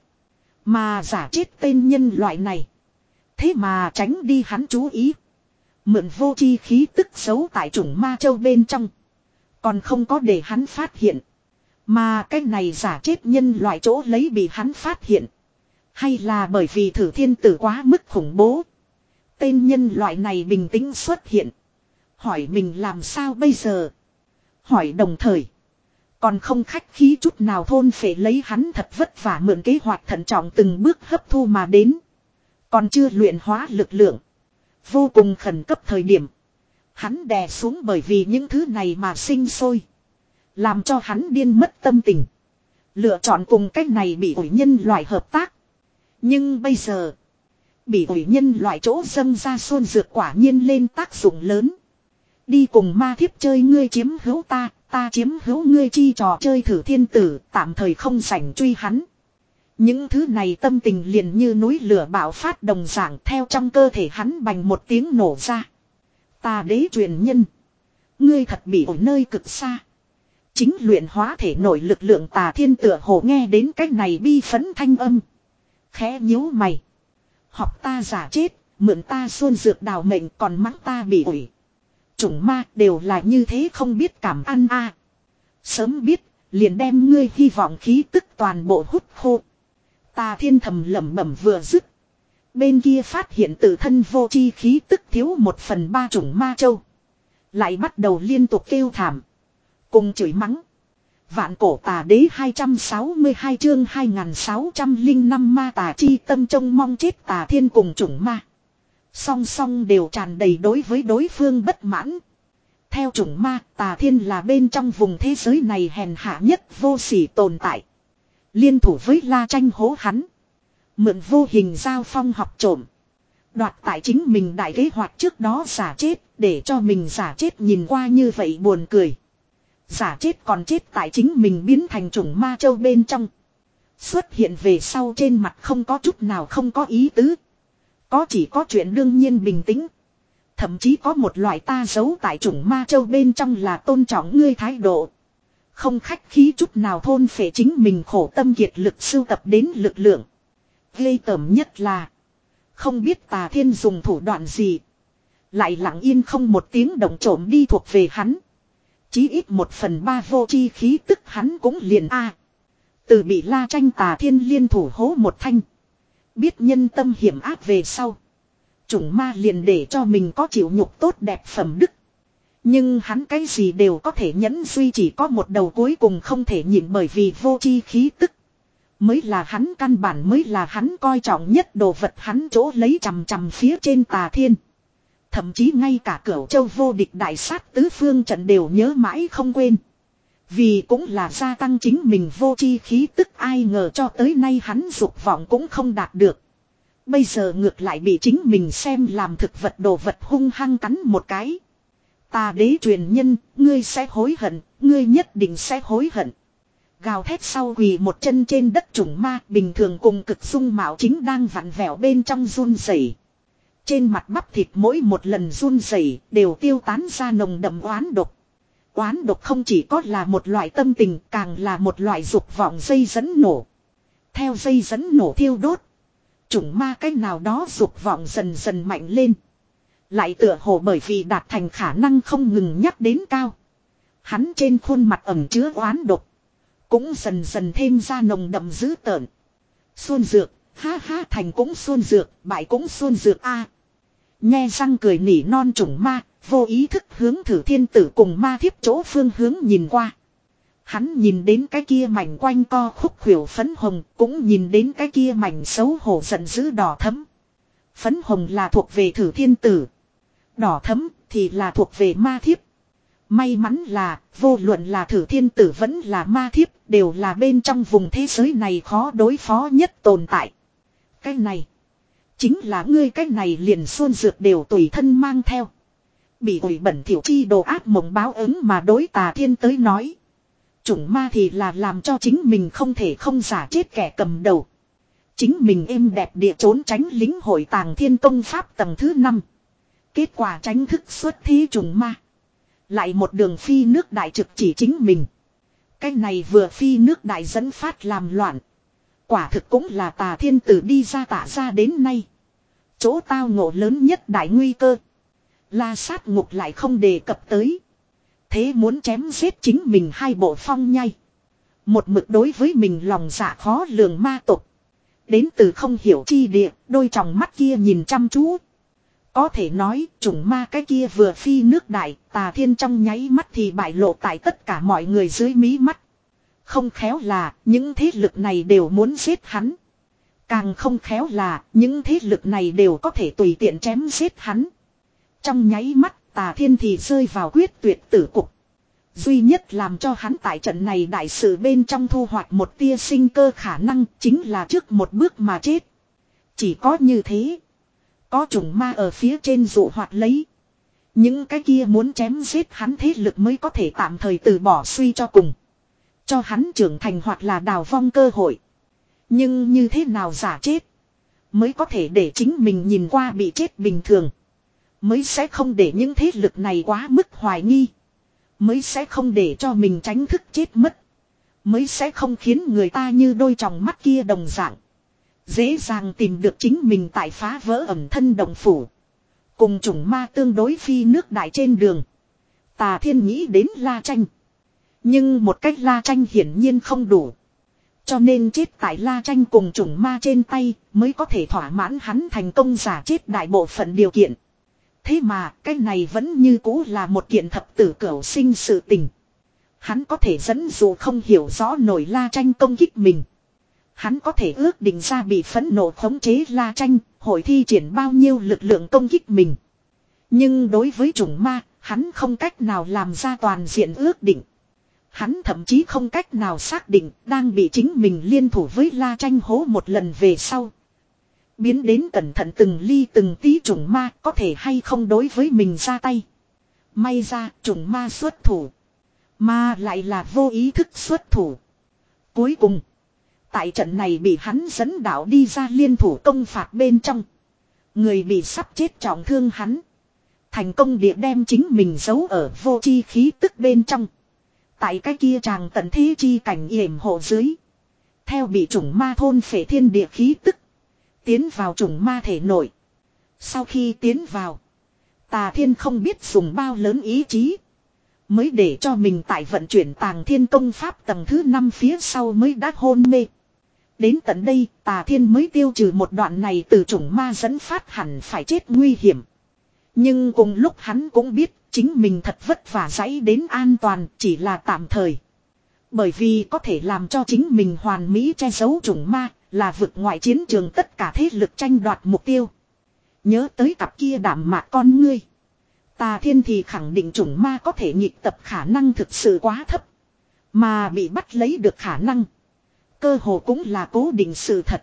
Mà giả chết tên nhân loại này. Thế mà tránh đi hắn chú ý. Mượn vô chi khí tức giấu tại chủng ma châu bên trong. Còn không có để hắn phát hiện. Mà cái này giả chết nhân loại chỗ lấy bị hắn phát hiện. Hay là bởi vì thử thiên tử quá mức khủng bố. Tên nhân loại này bình tĩnh xuất hiện. Hỏi mình làm sao bây giờ. Hỏi đồng thời. Còn không khách khí chút nào thôn phệ lấy hắn thật vất vả mượn kế hoạch thận trọng từng bước hấp thu mà đến. Còn chưa luyện hóa lực lượng. Vô cùng khẩn cấp thời điểm. Hắn đè xuống bởi vì những thứ này mà sinh sôi. Làm cho hắn điên mất tâm tình. Lựa chọn cùng cách này bị ổi nhân loại hợp tác. Nhưng bây giờ. Bị ổi nhân loại chỗ dâng ra xuân dược quả nhiên lên tác dụng lớn. Đi cùng ma thiếp chơi ngươi chiếm hữu ta. Ta chiếm hữu ngươi chi trò chơi thử thiên tử. Tạm thời không sảnh truy hắn. Những thứ này tâm tình liền như núi lửa bạo phát đồng dạng theo trong cơ thể hắn bành một tiếng nổ ra. Ta đế truyền nhân. Ngươi thật bị ổi nơi cực xa. Chính luyện hóa thể nội lực lượng Tà Thiên tựa hồ nghe đến cách này bi phấn thanh âm. Khẽ nhíu mày. Học ta giả chết, mượn ta xuân dược đào mệnh còn mắng ta bị ủi. Chủng ma đều là như thế không biết cảm ăn a. Sớm biết, liền đem ngươi hy vọng khí tức toàn bộ hút khô. Tà Thiên thầm lẩm bẩm vừa dứt. Bên kia phát hiện tự thân vô chi khí tức thiếu một phần ba chủng ma châu. Lại bắt đầu liên tục kêu thảm. Cùng chửi mắng. Vạn cổ tà đế hai trăm sáu mươi hai chương hai nghìn sáu trăm lẻ năm ma tà chi tâm trông mong chết Tà Thiên cùng chủng ma. Song song đều tràn đầy đối với đối phương bất mãn. Theo chủng ma, Tà Thiên là bên trong vùng thế giới này hèn hạ nhất vô sỉ tồn tại. Liên thủ với La Tranh hố hắn. Mượn vô hình giao phong học trộm. Đoạt tại chính mình đại kế hoạch trước đó giả chết, để cho mình giả chết nhìn qua như vậy buồn cười. Giả chết còn chết tại chính mình biến thành chủng ma châu bên trong. Xuất hiện về sau trên mặt không có chút nào không có ý tứ. Có chỉ có chuyện đương nhiên bình tĩnh. Thậm chí có một loại ta giấu tại chủng ma châu bên trong là tôn trọng ngươi thái độ. Không khách khí chút nào thôn phệ chính mình khổ tâm kiệt lực sưu tập đến lực lượng. Ghê tởm nhất là không biết Tà Thiên dùng thủ đoạn gì. Lại lặng yên không một tiếng động trộm đi thuộc về hắn. Chí ít một phần ba vô chi khí tức hắn cũng liền a. Từ bị La Tranh Tà Thiên liên thủ hố một thanh. Biết nhân tâm hiểm ác về sau. Chủng ma liền để cho mình có chịu nhục tốt đẹp phẩm đức. Nhưng hắn cái gì đều có thể nhẫn duy chỉ có một đầu cuối cùng không thể nhịn bởi vì vô chi khí tức. Mới là hắn căn bản mới là hắn coi trọng nhất đồ vật hắn chỗ lấy chằm chằm phía trên Tà Thiên. Thậm chí ngay cả Cửu Châu vô địch đại sát tứ phương trận đều nhớ mãi không quên. Vì cũng là gia tăng chính mình vô chi khí tức ai ngờ cho tới nay hắn dục vọng cũng không đạt được. Bây giờ ngược lại bị chính mình xem làm thực vật đồ vật hung hăng cắn một cái. Tà đế truyền nhân, ngươi sẽ hối hận, ngươi nhất định sẽ hối hận. Gào thét sau quỳ một chân trên đất chủng ma bình thường cùng cực dung mạo chính đang vặn vẹo bên trong run rẩy. Trên mặt bắp thịt mỗi một lần run rẩy đều tiêu tán ra nồng đậm oán độc. Oán độc không chỉ có là một loại tâm tình càng là một loại dục vọng dây dẫn nổ. Theo dây dẫn nổ thiêu đốt. Chủng ma cách nào đó dục vọng dần dần mạnh lên. Lại tựa hồ bởi vì đạt thành khả năng không ngừng nhắc đến cao. Hắn trên khuôn mặt ẩm chứa oán độc. Cũng dần dần thêm ra nồng đậm dữ tợn. Xuân dược, ha ha thành cũng xuân dược, bại cũng xuân dược a. Nhe răng cười nỉ non chủng ma, vô ý thức hướng Thử Thiên Tử cùng ma thiếp chỗ phương hướng nhìn qua. Hắn nhìn đến cái kia mảnh quanh co khúc khuỷu phấn hồng, cũng nhìn đến cái kia mảnh xấu hổ giận dữ đỏ thẫm. Phấn hồng là thuộc về Thử Thiên Tử. Đỏ thẫm thì là thuộc về ma thiếp. May mắn là, vô luận là Thử Thiên Tử vẫn là ma thiếp, đều là bên trong vùng thế giới này khó đối phó nhất tồn tại. Cái này, chính là ngươi cái này liền xuân dược đều tùy thân mang theo. Bị ủi bẩn thiểu chi đồ ác mộng báo ứng mà đối Tà Thiên tới nói. Chủng ma thì là làm cho chính mình không thể không giả chết kẻ cầm đầu. Chính mình êm đẹp địa trốn tránh lính hội tàng thiên công pháp tầng thứ năm. Kết quả tránh thức xuất thí chủng ma. Lại một đường phi nước đại trực chỉ chính mình. Cái này vừa phi nước đại dẫn phát làm loạn. Quả thực cũng là Tà Thiên Tử đi ra tả ra đến nay. Chỗ tao ngộ lớn nhất đại nguy cơ. La sát ngục lại không đề cập tới. Thế muốn chém giết chính mình hai bộ phong nhai. Một mực đối với mình lòng dạ khó lường ma tục. Đến từ không hiểu chi địa, đôi tròng mắt kia nhìn chăm chú. Có thể nói, chủng ma cái kia vừa phi nước đại, Tà Thiên trong nháy mắt thì bại lộ tại tất cả mọi người dưới mí mắt. Không khéo là, những thế lực này đều muốn giết hắn. Càng không khéo là, những thế lực này đều có thể tùy tiện chém giết hắn. Trong nháy mắt, Tà Thiên thì rơi vào quyết tuyệt tử cục. Duy nhất làm cho hắn tại trận này đại sự bên trong thu hoạch một tia sinh cơ khả năng chính là trước một bước mà chết. Chỉ có như thế. Có chủng ma ở phía trên dụ hoạt lấy. Những cái kia muốn chém giết hắn thế lực mới có thể tạm thời từ bỏ suy cho cùng. Cho hắn trưởng thành hoặc là đào vong cơ hội. Nhưng như thế nào giả chết. Mới có thể để chính mình nhìn qua bị chết bình thường. Mới sẽ không để những thế lực này quá mức hoài nghi. Mới sẽ không để cho mình tránh thức chết mất. Mới sẽ không khiến người ta như đôi tròng mắt kia đồng dạng. Dễ dàng tìm được chính mình tại phá vỡ ẩm thân đồng phủ. Cùng chủng ma tương đối phi nước đại trên đường. Tà Thiên nghĩ đến La Tranh. Nhưng một cách La Tranh hiển nhiên không đủ. Cho nên chết tại La Tranh cùng chủng ma trên tay mới có thể thỏa mãn hắn thành công giả chết đại bộ phận điều kiện. Thế mà cái này vẫn như cũ là một kiện thập tử cửu sinh sự tình. Hắn có thể dẫn dụ không hiểu rõ nổi La Tranh công kích mình. Hắn có thể ước định ra bị phẫn nộ khống chế La Tranh, hội thi triển bao nhiêu lực lượng công kích mình. Nhưng đối với chủng ma, hắn không cách nào làm ra toàn diện ước định. Hắn thậm chí không cách nào xác định đang bị chính mình liên thủ với La Tranh hố một lần về sau. Biến đến cẩn thận từng ly từng tí chủng ma có thể hay không đối với mình ra tay. May ra chủng ma xuất thủ. Mà lại là vô ý thức xuất thủ. Cuối cùng, tại trận này bị hắn dẫn đạo đi ra liên thủ công phạt bên trong. Người bị sắp chết trọng thương hắn. Thành công địa đem chính mình giấu ở vô chi khí tức bên trong. Tại cái kia chàng tận thế chi cảnh yểm hộ dưới. Theo bị chủng ma thôn phệ thiên địa khí tức. Tiến vào chủng ma thể nội. Sau khi tiến vào. Tà Thiên không biết dùng bao lớn ý chí. Mới để cho mình tại vận chuyển Tàng Thiên công pháp tầng thứ năm phía sau mới đã hôn mê. Đến tận đây Tà Thiên mới tiêu trừ một đoạn này từ chủng ma dẫn phát hẳn phải chết nguy hiểm. Nhưng cùng lúc hắn cũng biết chính mình thật vất vả dãy đến an toàn chỉ là tạm thời. Bởi vì có thể làm cho chính mình hoàn mỹ che giấu chủng ma là vực ngoại chiến trường tất cả thế lực tranh đoạt mục tiêu. Nhớ tới cặp kia đảm mạc con ngươi. Tà Thiên thì khẳng định chủng ma có thể nhịp tập khả năng thực sự quá thấp. Mà bị bắt lấy được khả năng. Cơ hồ cũng là cố định sự thật.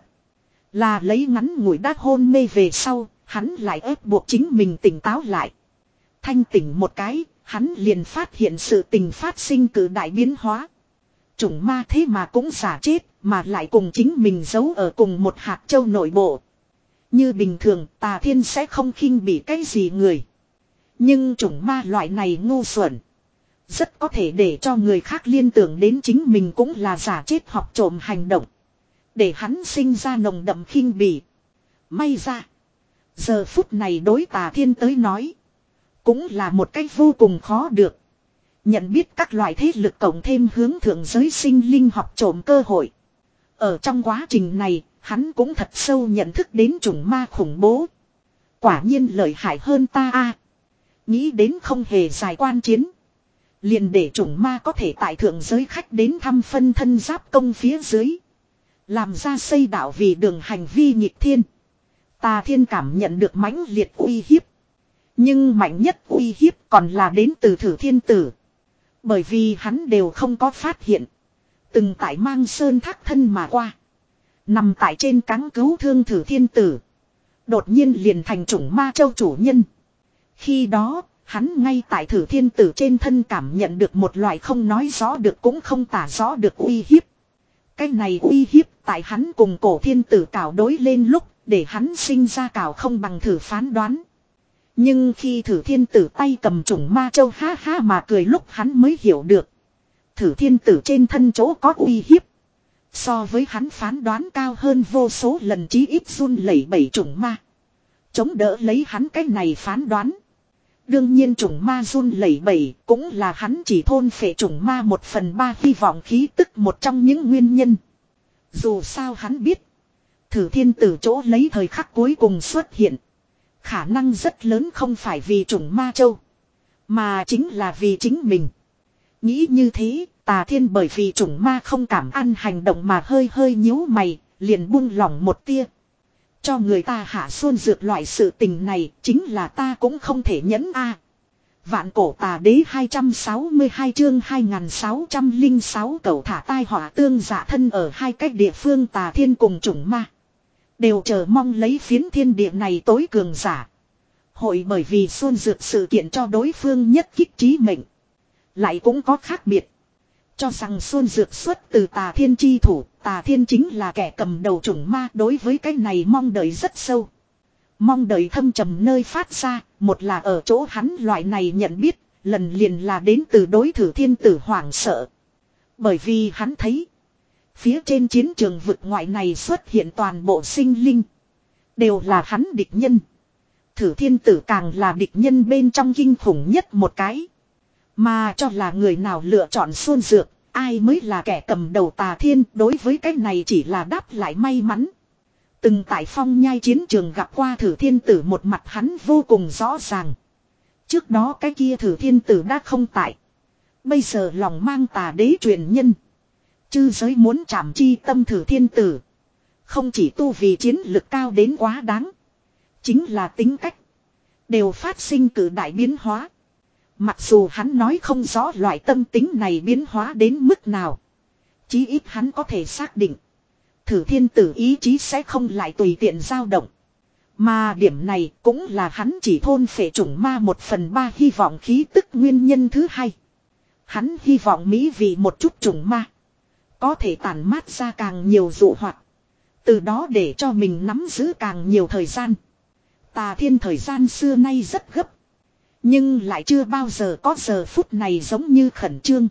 Là lấy ngắn ngủi đã hôn mê về sau, hắn lại ép buộc chính mình tỉnh táo lại. Thanh tỉnh một cái, hắn liền phát hiện sự tình phát sinh cử đại biến hóa. Chủng ma thế mà cũng giả chết, mà lại cùng chính mình giấu ở cùng một hạt châu nội bộ. Như bình thường, Tà Thiên sẽ không khinh bỉ cái gì người. Nhưng chủng ma loại này ngu xuẩn. Rất có thể để cho người khác liên tưởng đến chính mình cũng là giả chết hoặc trộm hành động. Để hắn sinh ra nồng đậm khinh bỉ. May ra. Giờ phút này đối Tà Thiên tới nói. Cũng là một cách vô cùng khó được. Nhận biết các loại thế lực cộng thêm hướng thượng giới sinh linh học trộm cơ hội. Ở trong quá trình này, hắn cũng thật sâu nhận thức đến chủng ma khủng bố. Quả nhiên lợi hại hơn ta a. Nghĩ đến không hề dài quan chiến. Liền để chủng ma có thể tại thượng giới khách đến thăm phân thân giáp công phía dưới. Làm ra xây đạo vì đường hành vi nghịch thiên. Tà Thiên cảm nhận được mãnh liệt uy hiếp. Nhưng mạnh nhất uy hiếp còn là đến từ Thử Thiên Tử. Bởi vì hắn đều không có phát hiện. Từng tại mang sơn thác thân mà qua. Nằm tại trên cáng cứu thương Thử Thiên Tử. Đột nhiên liền thành chủng ma châu chủ nhân. Khi đó, hắn ngay tại Thử Thiên Tử trên thân cảm nhận được một loại không nói rõ được cũng không tả rõ được uy hiếp. Cái này uy hiếp tại hắn cùng Cổ Thiên Tử cảo đối lên lúc để hắn sinh ra cảo không bằng thử phán đoán. Nhưng khi Thử Thiên Tử tay cầm chủng ma châu ha ha mà cười lúc hắn mới hiểu được. Thử Thiên Tử trên thân chỗ có uy hiếp. So với hắn phán đoán cao hơn vô số lần chí ít run lẩy bẩy chủng ma. Chống đỡ lấy hắn cái này phán đoán. Đương nhiên chủng ma run lẩy bẩy cũng là hắn chỉ thôn phệ chủng ma một phần ba hy vọng khí tức một trong những nguyên nhân. Dù sao hắn biết. Thử Thiên Tử chỗ lấy thời khắc cuối cùng xuất hiện. Khả năng rất lớn không phải vì chủng ma châu. Mà chính là vì chính mình. Nghĩ như thế, Tà Thiên bởi vì chủng ma không cảm ăn hành động mà hơi hơi nhíu mày, liền buông lỏng một tia. Cho người ta hạ xuân dược loại sự tình này, chính là ta cũng không thể nhẫn a. Vạn cổ tà đế hai trăm sáu mươi hai chương hai nghìn sáu trăm lẻ sáu cẩu thả tai họa tương dạ thân ở hai cách địa phương Tà Thiên cùng chủng ma. Đều chờ mong lấy phiến thiên địa này tối cường giả. Hội bởi vì xuân dược sự kiện cho đối phương nhất kích trí mệnh. Lại cũng có khác biệt. Cho rằng xuân dược xuất từ Tà Thiên chi thủ. Tà Thiên chính là kẻ cầm đầu chủng ma. Đối với cái này mong đợi rất sâu. Mong đợi thâm trầm nơi phát ra. Một là ở chỗ hắn loại này nhận biết. Lần liền là đến từ đối Thử Thiên Tử hoảng sợ. Bởi vì hắn thấy. Phía trên chiến trường vực ngoại này xuất hiện toàn bộ sinh linh. Đều là hắn địch nhân. Thử Thiên Tử càng là địch nhân bên trong kinh khủng nhất một cái. Mà cho là người nào lựa chọn xuân dược. Ai mới là kẻ cầm đầu Tà Thiên, đối với cái này chỉ là đáp lại may mắn. Từng tại Phong Nhai chiến trường gặp qua Thử Thiên Tử một mặt hắn vô cùng rõ ràng. Trước đó cái kia Thử Thiên Tử đã không tại. Bây giờ lòng mang tà đế truyền nhân. Chư giới muốn trảm chi tâm Thử Thiên Tử. Không chỉ tu vì chiến lực cao đến quá đáng. Chính là tính cách. Đều phát sinh cử đại biến hóa. Mặc dù hắn nói không rõ loại tâm tính này biến hóa đến mức nào. Chí ít hắn có thể xác định. Thử Thiên Tử ý chí sẽ không lại tùy tiện dao động. Mà điểm này cũng là hắn chỉ thôn phệ chủng ma một phần ba hy vọng khí tức nguyên nhân thứ hai. Hắn hy vọng Mỹ vì một chút chủng ma. Có thể tản mát ra càng nhiều dụ hoạt. Từ đó để cho mình nắm giữ càng nhiều thời gian. Tà Thiên thời gian xưa nay rất gấp. Nhưng lại chưa bao giờ có giờ phút này giống như khẩn trương.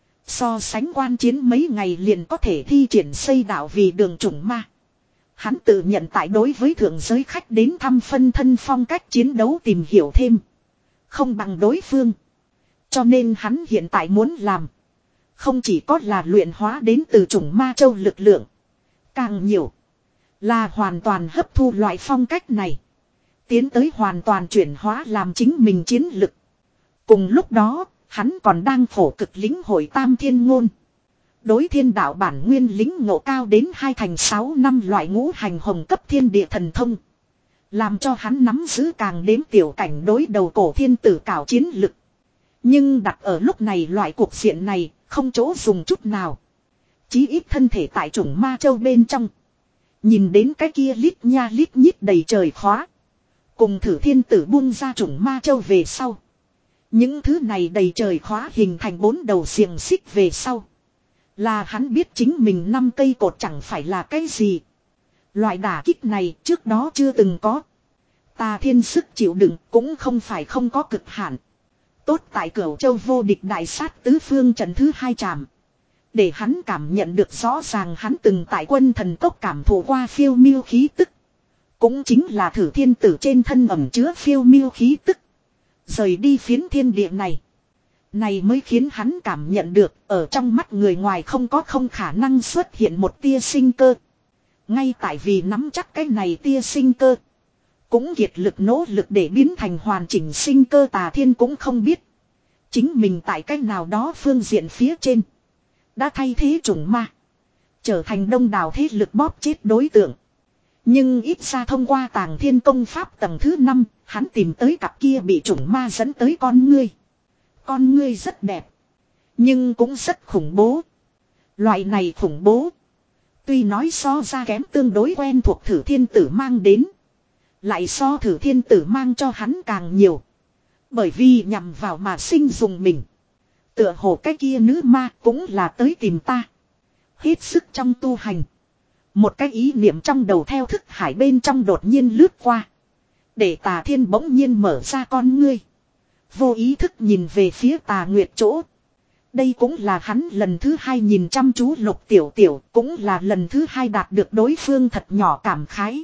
So sánh quan chiến mấy ngày liền có thể thi triển xây đạo vì đường chủng ma. Hắn tự nhận tại đối với thượng giới khách đến thăm phân thân phong cách chiến đấu tìm hiểu thêm. Không bằng đối phương. Cho nên hắn hiện tại muốn làm. Không chỉ có là luyện hóa đến từ chủng ma châu lực lượng. Càng nhiều. Là hoàn toàn hấp thu loại phong cách này. Tiến tới hoàn toàn chuyển hóa làm chính mình chiến lực. Cùng lúc đó, hắn còn đang khổ cực lĩnh hội tam thiên ngôn. Đối thiên đạo bản nguyên lính ngộ cao đến hai thành sáu năm loại ngũ hành hồng cấp thiên địa thần thông. Làm cho hắn nắm giữ càng đếm tiểu cảnh đối đầu cổ thiên tử cảo chiến lực. Nhưng đặt ở lúc này loại cuộc diện này, không chỗ dùng chút nào. Chí ít thân thể tại chủng ma châu bên trong. Nhìn đến cái kia lít nha lít nhít đầy trời khóa. Cùng Thử Thiên Tử buông ra chủng ma châu về sau. Những thứ này đầy trời khóa hình thành bốn đầu xiềng xích về sau. Là hắn biết chính mình năm cây cột chẳng phải là cái gì. Loại đả kích này trước đó chưa từng có. Tà Thiên sức chịu đựng cũng không phải không có cực hạn. Tốt tại Cửu Châu vô địch đại sát tứ phương trận thứ hai trảm. Để hắn cảm nhận được rõ ràng hắn từng tại Quân Thần Cốc cảm thụ qua phiêu miêu khí tức. Cũng chính là Thử Thiên Tử trên thân ẩm chứa phiêu miêu khí tức. Rời đi phiến thiên địa này. Này mới khiến hắn cảm nhận được ở trong mắt người ngoài không có không khả năng xuất hiện một tia sinh cơ. Ngay tại vì nắm chắc cái này tia sinh cơ. Cũng kiệt lực nỗ lực để biến thành hoàn chỉnh sinh cơ Tà Thiên cũng không biết. Chính mình tại cách nào đó phương diện phía trên. Đã thay thế chủng ma. Trở thành đông đảo thế lực bóp chết đối tượng. Nhưng ít ra thông qua Tàng Thiên công pháp tầng thứ năm, hắn tìm tới cặp kia bị chủng ma dẫn tới con ngươi. Con ngươi rất đẹp. Nhưng cũng rất khủng bố. Loại này khủng bố. Tuy nói so ra kém tương đối quen thuộc Thử Thiên Tử mang đến. Lại so Thử Thiên Tử mang cho hắn càng nhiều. Bởi vì nhằm vào mà sinh dùng mình. Tựa hồ cái kia nữ ma cũng là tới tìm ta. Hết sức trong tu hành. Một cái ý niệm trong đầu theo thức hải bên trong đột nhiên lướt qua. Để Tà Thiên bỗng nhiên mở ra con ngươi. Vô ý thức nhìn về phía Tà Nguyệt chỗ. Đây cũng là hắn lần thứ hai nhìn chăm chú Lục Tiểu Tiểu. Cũng là lần thứ hai đạt được đối phương thật nhỏ cảm khái.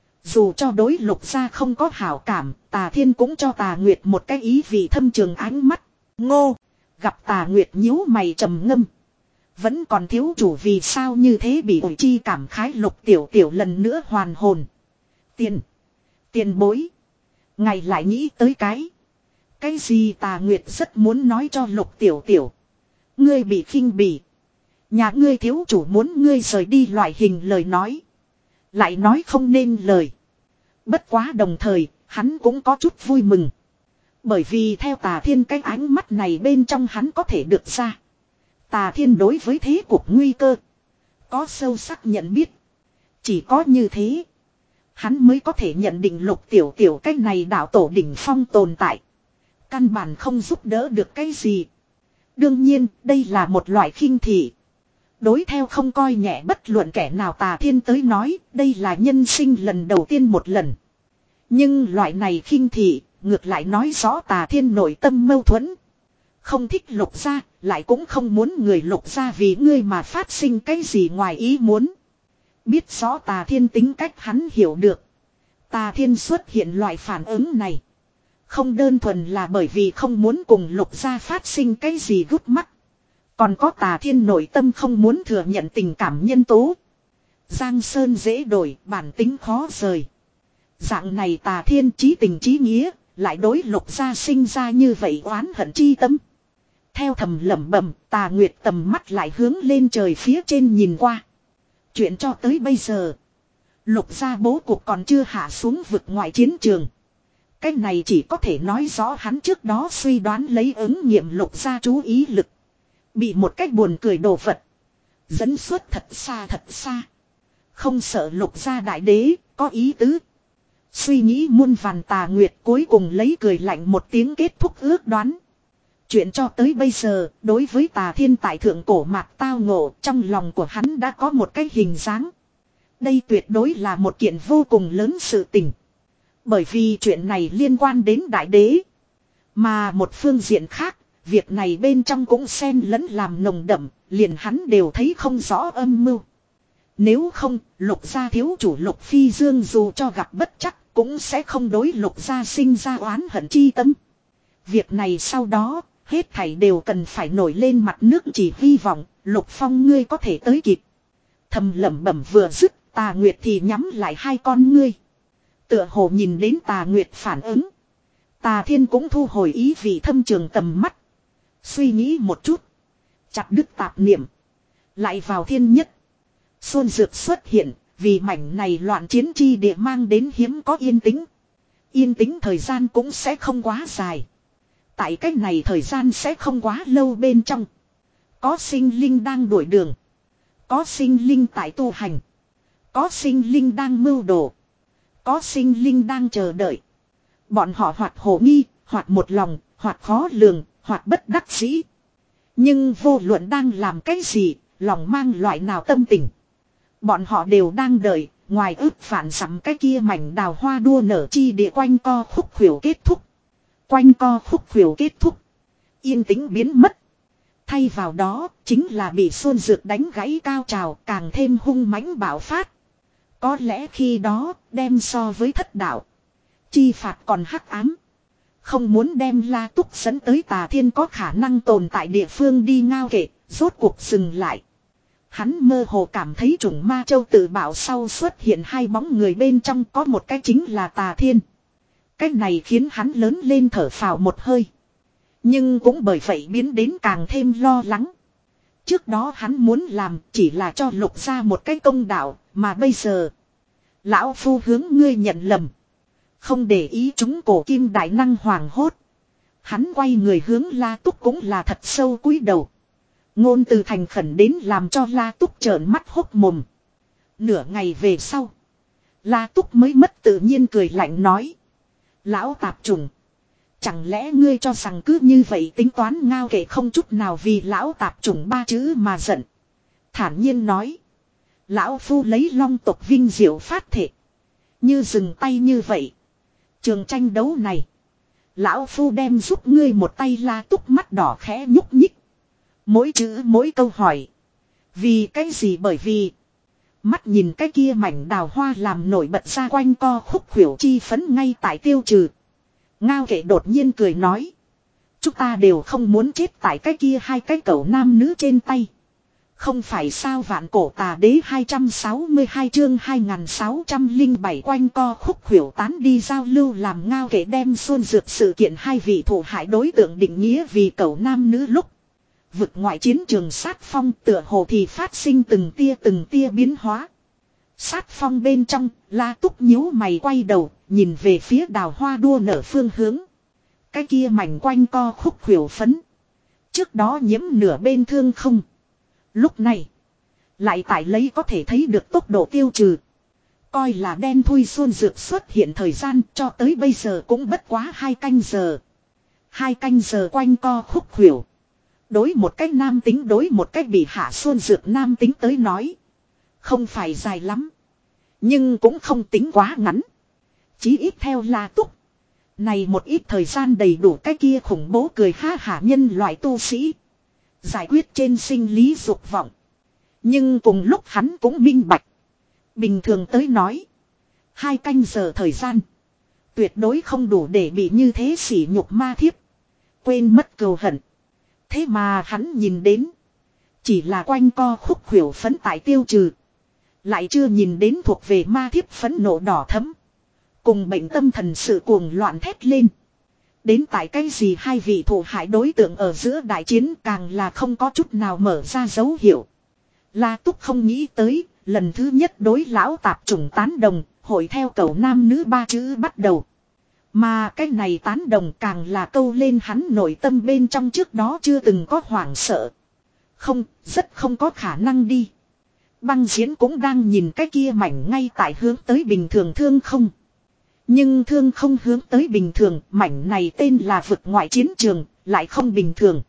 Dù cho đối Lục gia không có hảo cảm, Tà Thiên cũng cho Tà Nguyệt một cái ý vị thâm trường ánh mắt. Ngô! Gặp Tà Nguyệt nhíu mày trầm ngâm. Vẫn còn thiếu chủ vì sao như thế bị ủi chi cảm khái Lục Tiểu Tiểu lần nữa hoàn hồn. Tiền. Tiền bối. Ngày lại nghĩ tới cái. Cái gì Tà Nguyệt rất muốn nói cho Lục Tiểu Tiểu. Ngươi bị khinh bỉ. Nhà ngươi thiếu chủ muốn ngươi rời đi loại hình lời nói. Lại nói không nên lời. Bất quá đồng thời, hắn cũng có chút vui mừng. Bởi vì theo Tà Thiên cái ánh mắt này bên trong hắn có thể được ra. Tà Thiên đối với thế cuộc nguy cơ. Có sâu sắc nhận biết. Chỉ có như thế. Hắn mới có thể nhận định Lục Tiểu Tiểu cái này đạo tổ đỉnh phong tồn tại. Căn bản không giúp đỡ được cái gì. Đương nhiên đây là một loại khinh thị. Đối theo không coi nhẹ bất luận kẻ nào Tà Thiên tới nói. Đây là nhân sinh lần đầu tiên một lần. Nhưng loại này khinh thị. Ngược lại nói rõ Tà Thiên nội tâm mâu thuẫn. Không thích Lục gia, lại cũng không muốn người Lục gia vì ngươi mà phát sinh cái gì ngoài ý muốn. Biết rõ Tà Thiên tính cách hắn hiểu được. Tà Thiên xuất hiện loại phản ứng này. Không đơn thuần là bởi vì không muốn cùng Lục gia phát sinh cái gì gút mắt. Còn có Tà Thiên nội tâm không muốn thừa nhận tình cảm nhân tố. Giang sơn dễ đổi, bản tính khó rời. Dạng này Tà Thiên chí tình chí nghĩa, lại đối Lục gia sinh ra như vậy oán hận chi tâm. Theo thầm lẩm bẩm, Tà Nguyệt tầm mắt lại hướng lên trời phía trên nhìn qua. Chuyện cho tới bây giờ, Lục gia bố cục còn chưa hạ xuống vực ngoại chiến trường. Cái này chỉ có thể nói rõ hắn trước đó suy đoán lấy ứng nghiệm Lục gia chú ý lực. Bị một cách buồn cười đồ vật dẫn xuất thật xa thật xa. Không sợ Lục gia đại đế có ý tứ. Suy nghĩ muôn vàn, Tà Nguyệt cuối cùng lấy cười lạnh một tiếng kết thúc ước đoán. Chuyện cho tới bây giờ, đối với Tà Thiên tại thượng cổ mạc tao ngộ, trong lòng của hắn đã có một cái hình dáng. Đây tuyệt đối là một kiện vô cùng lớn sự tình. Bởi vì chuyện này liên quan đến đại đế. Mà một phương diện khác, việc này bên trong cũng xen lẫn làm nồng đậm, liền hắn đều thấy không rõ âm mưu. Nếu không, Lục gia thiếu chủ Lục Phi Dương dù cho gặp bất chắc, cũng sẽ không đối Lục gia sinh ra oán hận chi tâm. Việc này sau đó, hết thảy đều cần phải nổi lên mặt nước, chỉ hy vọng Lục Phong ngươi có thể tới kịp. Thầm lẩm bẩm vừa dứt, Tà Nguyệt thì nhắm lại hai con ngươi. Tựa hồ nhìn đến Tà Nguyệt phản ứng. Tà Thiên cũng thu hồi ý vị thâm trường tầm mắt. Suy nghĩ một chút. Chặt đứt tạp niệm. Lại vào thiên nhất. Xuân dược xuất hiện, vì mảnh này loạn chiến chi địa mang đến hiếm có yên tĩnh. Yên tĩnh thời gian cũng sẽ không quá dài. Tại cách này thời gian sẽ không quá lâu bên trong. Có sinh linh đang đuổi đường. Có sinh linh tại tu hành. Có sinh linh đang mưu đồ. Có sinh linh đang chờ đợi. Bọn họ hoặc hồ nghi, hoặc một lòng, hoặc khó lường, hoặc bất đắc dĩ. Nhưng vô luận đang làm cái gì, lòng mang loại nào tâm tình. Bọn họ đều đang đợi, ngoài ước phản sắm cái kia mảnh đào hoa đua nở chi địa quanh co khúc khuỷu kết thúc. Quanh co khúc khuỷu kết thúc. Yên tĩnh biến mất. Thay vào đó, chính là bị xuân dược đánh gãy cao trào, càng thêm hung mãnh bạo phát. Có lẽ khi đó, đem so với thất đạo. Chi phạt còn hắc ám. Không muốn đem La Túc dẫn tới Tà Thiên có khả năng tồn tại địa phương đi ngao kệ, rốt cuộc dừng lại. Hắn mơ hồ cảm thấy trùng ma châu tự bảo sau xuất hiện hai bóng người, bên trong có một cái chính là Tà Thiên. Cái này khiến hắn lớn lên thở phào một hơi. Nhưng cũng bởi vậy biến đến càng thêm lo lắng. Trước đó hắn muốn làm chỉ là cho Lục gia một cái công đạo, mà bây giờ lão phu hướng ngươi nhận lầm. Không để ý chúng cổ kim đại năng hoàng hốt. Hắn quay người hướng La Túc cũng là thật sâu cúi đầu. Ngôn từ thành khẩn đến làm cho La Túc trợn mắt hốc mồm. Nửa ngày về sau, La Túc mới mất tự nhiên cười lạnh nói. Lão tạp trùng, chẳng lẽ ngươi cho rằng cứ như vậy tính toán ngao kệ không chút nào vì lão tạp trùng ba chữ mà giận. Thản nhiên nói. Lão phu lấy long tộc vinh diệu phát thể. Như dừng tay như vậy. Trường tranh đấu này, lão phu đem giúp ngươi một tay. La Túc mắt đỏ khẽ nhúc nhích. Mỗi chữ mỗi câu hỏi. Vì cái gì? Bởi vì mắt nhìn cái kia mảnh đào hoa làm nổi bật ra quanh co khúc khuỷu chi phấn ngay tại tiêu trừ. Ngao kệ đột nhiên cười nói. Chúng ta đều không muốn chết tại cái kia hai cái cẩu nam nữ trên tay. Không phải sao? Vạn cổ tà đế hai trăm sáu mươi hai chương hai nghìn sáu trăm lẻ bảy quanh co khúc khuỷu tán đi giao lưu làm Ngao kệ đem xuân dược sự kiện hai vị thủ hại đối tượng định nghĩa vì cẩu nam nữ lúc. Vực ngoại chiến trường sát phong tựa hồ thì phát sinh từng tia từng tia biến hóa. Sát phong bên trong, La Túc nhíu mày quay đầu, nhìn về phía đào hoa đua nở phương hướng. Cái kia mảnh quanh co khúc khuỷu phấn. Trước đó nhiễm nửa bên thương không. Lúc này, lại tại lấy có thể thấy được tốc độ tiêu trừ. Coi là đen thui xuân dược xuất hiện thời gian cho tới bây giờ cũng bất quá hai canh giờ. Hai canh giờ quanh co khúc khuỷu. Đối một cách nam tính, đối một cách bị hạ xuân dược nam tính tới nói. Không phải dài lắm. Nhưng cũng không tính quá ngắn. Chí ít theo La Túc. Này một ít thời gian đầy đủ cái kia khủng bố cười ha hả nhân loại tu sĩ. Giải quyết trên sinh lý dục vọng. Nhưng cùng lúc hắn cũng minh bạch. Bình thường tới nói. Hai canh giờ thời gian. Tuyệt đối không đủ để bị như thế sỉ nhục ma thiếp. Quên mất cừu hận. Thế mà hắn nhìn đến. Chỉ là quanh co khúc khuỷu phấn tại tiêu trừ. Lại chưa nhìn đến thuộc về ma thiếp phấn nộ đỏ thấm. Cùng bệnh tâm thần sự cuồng loạn thét lên. Đến tại cái gì hai vị thủ hại đối tượng ở giữa đại chiến càng là không có chút nào mở ra dấu hiệu. La Túc không nghĩ tới, lần thứ nhất đối lão tạp chủng tán đồng, hội theo cầu nam nữ ba chữ bắt đầu. Mà cái này tán đồng càng là câu lên hắn nội tâm bên trong trước đó chưa từng có hoảng sợ. Không, rất không có khả năng đi. Băng diễn cũng đang nhìn cái kia mảnh ngay tại hướng tới bình thường thương không. Nhưng thương không hướng tới bình thường, mảnh này tên là vực ngoại chiến trường, lại không bình thường.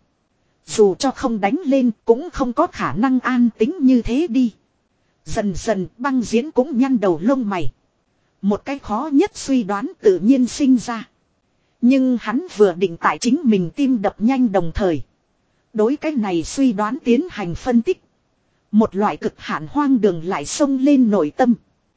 Dù cho không đánh lên cũng không có khả năng an tính như thế đi. Dần dần băng diễn cũng nhăn đầu lông mày. Một cái khó nhất suy đoán tự nhiên sinh ra. Nhưng hắn vừa định tại chính mình tim đập nhanh đồng thời. Đối cái này suy đoán tiến hành phân tích. Một loại cực hạn hoang đường lại xông lên nội tâm.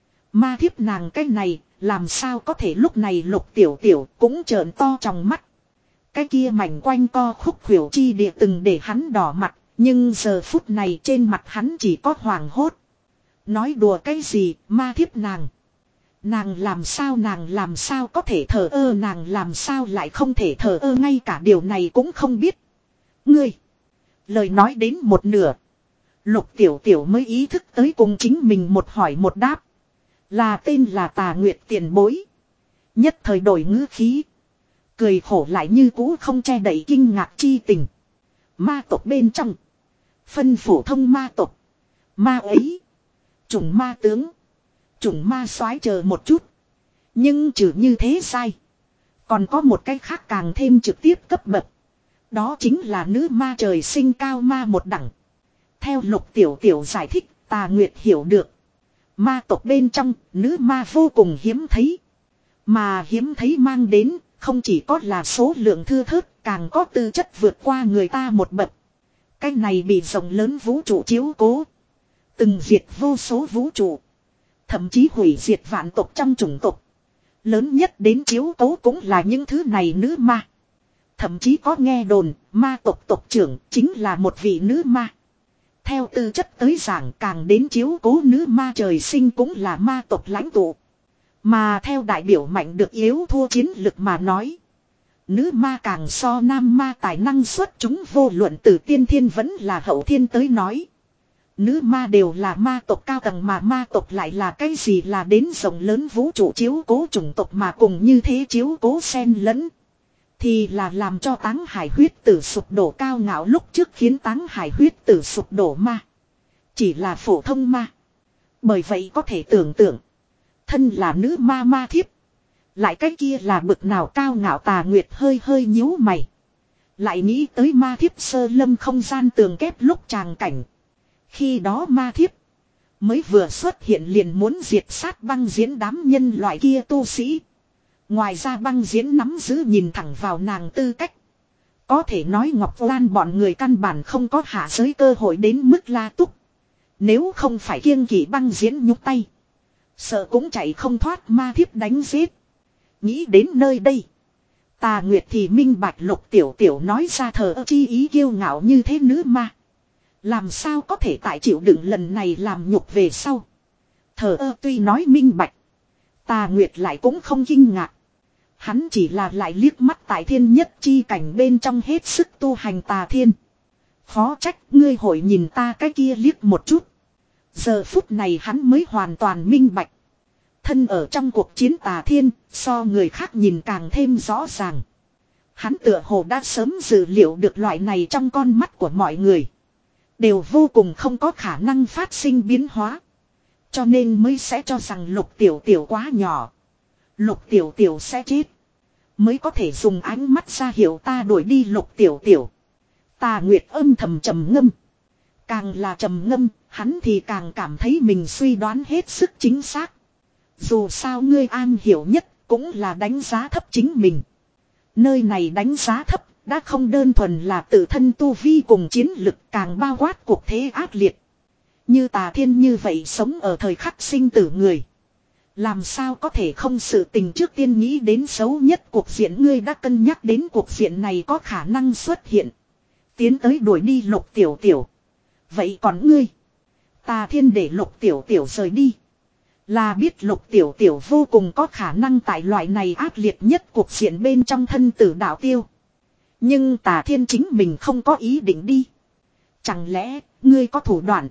Ma thiếp nàng cái này, làm sao có thể lúc này Lục Tiểu Tiểu cũng trợn to trong mắt. Cái kia mảnh quanh co khúc khuỷu chi địa từng để hắn đỏ mặt, nhưng giờ phút này trên mặt hắn chỉ có hoàng hốt. Nói đùa cái gì, ma thiếp nàng. Nàng làm sao nàng làm sao có thể thờ ơ nàng làm sao lại không thể thờ ơ ngay cả điều này cũng không biết. Ngươi. Lời nói đến một nửa. Lục Tiểu Tiểu mới ý thức tới cùng chính mình một hỏi một đáp. Là tên là Tà Nguyệt tiền bối. Nhất thời đổi ngữ khí. Cười khổ lại như cũ không che đậy kinh ngạc chi tình. Ma tộc bên trong. Phân phổ thông ma tộc. Ma ấy. Chủng ma tướng. Chủng ma soái chờ một chút. Nhưng trừ như thế sai. Còn có một cái khác càng thêm trực tiếp cấp bậc. Đó chính là nữ ma trời sinh cao ma một đẳng. Theo Lục Tiểu Tiểu giải thích, Tà Nguyệt hiểu được. Ma tộc bên trong, nữ ma vô cùng hiếm thấy. Mà hiếm thấy mang đến, không chỉ có là số lượng thưa thớt, càng có tư chất vượt qua người ta một bậc. Cái này bị rộng lớn vũ trụ chiếu cố. Từng diệt vô số vũ trụ. Thậm chí hủy diệt vạn tộc trong chủng tộc. Lớn nhất đến chiếu cố cũng là những thứ này nữ ma. Thậm chí có nghe đồn, ma tộc tộc trưởng chính là một vị nữ ma. Theo tư chất tới giảng càng đến chiếu cố nữ ma trời sinh cũng là ma tộc lãnh tụ. Mà theo đại biểu mạnh được yếu thua chiến lực mà nói. Nữ ma càng so nam ma tài năng xuất chúng vô luận từ tiên thiên vẫn là hậu thiên tới nói. Nữ ma đều là ma tộc cao tầng mà ma tộc lại là cái gì là đến rộng lớn vũ trụ chiếu cố chủng tộc mà cùng như thế chiếu cố xen lẫn. Thì là làm cho Táng Hải huyết tử sụp đổ cao ngạo lúc trước khiến Táng Hải huyết tử sụp đổ ma. Chỉ là phổ thông ma. Bởi vậy có thể tưởng tượng. Thân là nữ ma ma thiếp. Lại cái kia là bực nào cao ngạo Tà Nguyệt hơi hơi nhíu mày. Lại nghĩ tới ma thiếp sơ lâm không gian tường kép lúc tràng cảnh. Khi đó ma thiếp. Mới vừa xuất hiện liền muốn diệt sát băng diễn đám nhân loại kia tu sĩ. Ngoài ra băng diễn nắm giữ nhìn thẳng vào nàng tư cách. Có thể nói Ngọc Lan bọn người căn bản không có hạ giới cơ hội đến mức La Túc. Nếu không phải kiêng kỵ băng diễn nhúc tay. Sợ cũng chạy không thoát ma thiếp đánh giết. Nghĩ đến nơi đây. Tà Nguyệt thì minh bạch Lục Tiểu Tiểu nói ra thờ ơ chi ý kiêu ngạo như thế nữ ma. Làm sao có thể tại chịu đựng lần này làm nhục về sau. Thờ ơ tuy nói minh bạch. Tà Nguyệt lại cũng không kinh ngạc. Hắn chỉ là lại liếc mắt tại thiên nhất chi cảnh bên trong hết sức tu hành tà thiên. Khó trách ngươi hội nhìn ta cái kia liếc một chút. Giờ phút này hắn mới hoàn toàn minh bạch. Thân ở trong cuộc chiến tà thiên, so người khác nhìn càng thêm rõ ràng. Hắn tựa hồ đã sớm dự liệu được loại này trong con mắt của mọi người. Đều vô cùng không có khả năng phát sinh biến hóa. Cho nên mới sẽ cho rằng Lục Tiểu Tiểu quá nhỏ. Lục Tiểu Tiểu sẽ chết. Mới có thể dùng ánh mắt ra hiểu ta đuổi đi Lục Tiểu Tiểu. Tà Nguyệt âm thầm trầm ngâm. Càng là trầm ngâm, hắn thì càng cảm thấy mình suy đoán hết sức chính xác. Dù sao ngươi an hiểu nhất, cũng là đánh giá thấp chính mình. Nơi này đánh giá thấp, đã không đơn thuần là tự thân tu vi cùng chiến lực càng bao quát cuộc thế ác liệt. Như Tà Thiên như vậy sống ở thời khắc sinh tử người. Làm sao có thể không sự tình trước tiên nghĩ đến xấu nhất cuộc diện ngươi đã cân nhắc đến cuộc diện này có khả năng xuất hiện. Tiến tới đuổi đi Lục Tiểu Tiểu. Vậy còn ngươi? Tà Thiên để Lục Tiểu Tiểu rời đi. Là biết Lục Tiểu Tiểu vô cùng có khả năng tại loại này ác liệt nhất cuộc diện bên trong thân tử đạo tiêu. Nhưng Tà Thiên chính mình không có ý định đi. Chẳng lẽ ngươi có thủ đoạn?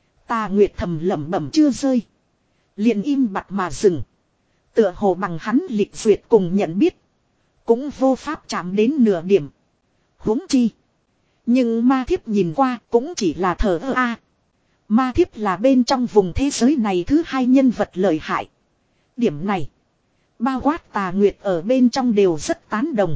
Tà Nguyệt thầm lẩm bẩm chưa rơi. Liền im bặt mà dừng. Tựa hồ bằng hắn lịch duyệt cùng nhận biết. Cũng vô pháp chạm đến nửa điểm. Huống chi. Nhưng ma thiếp nhìn qua cũng chỉ là thờ ơ a. Ma thiếp là bên trong vùng thế giới này thứ hai nhân vật lợi hại. Điểm này. Bao quát Tà Nguyệt ở bên trong đều rất tán đồng.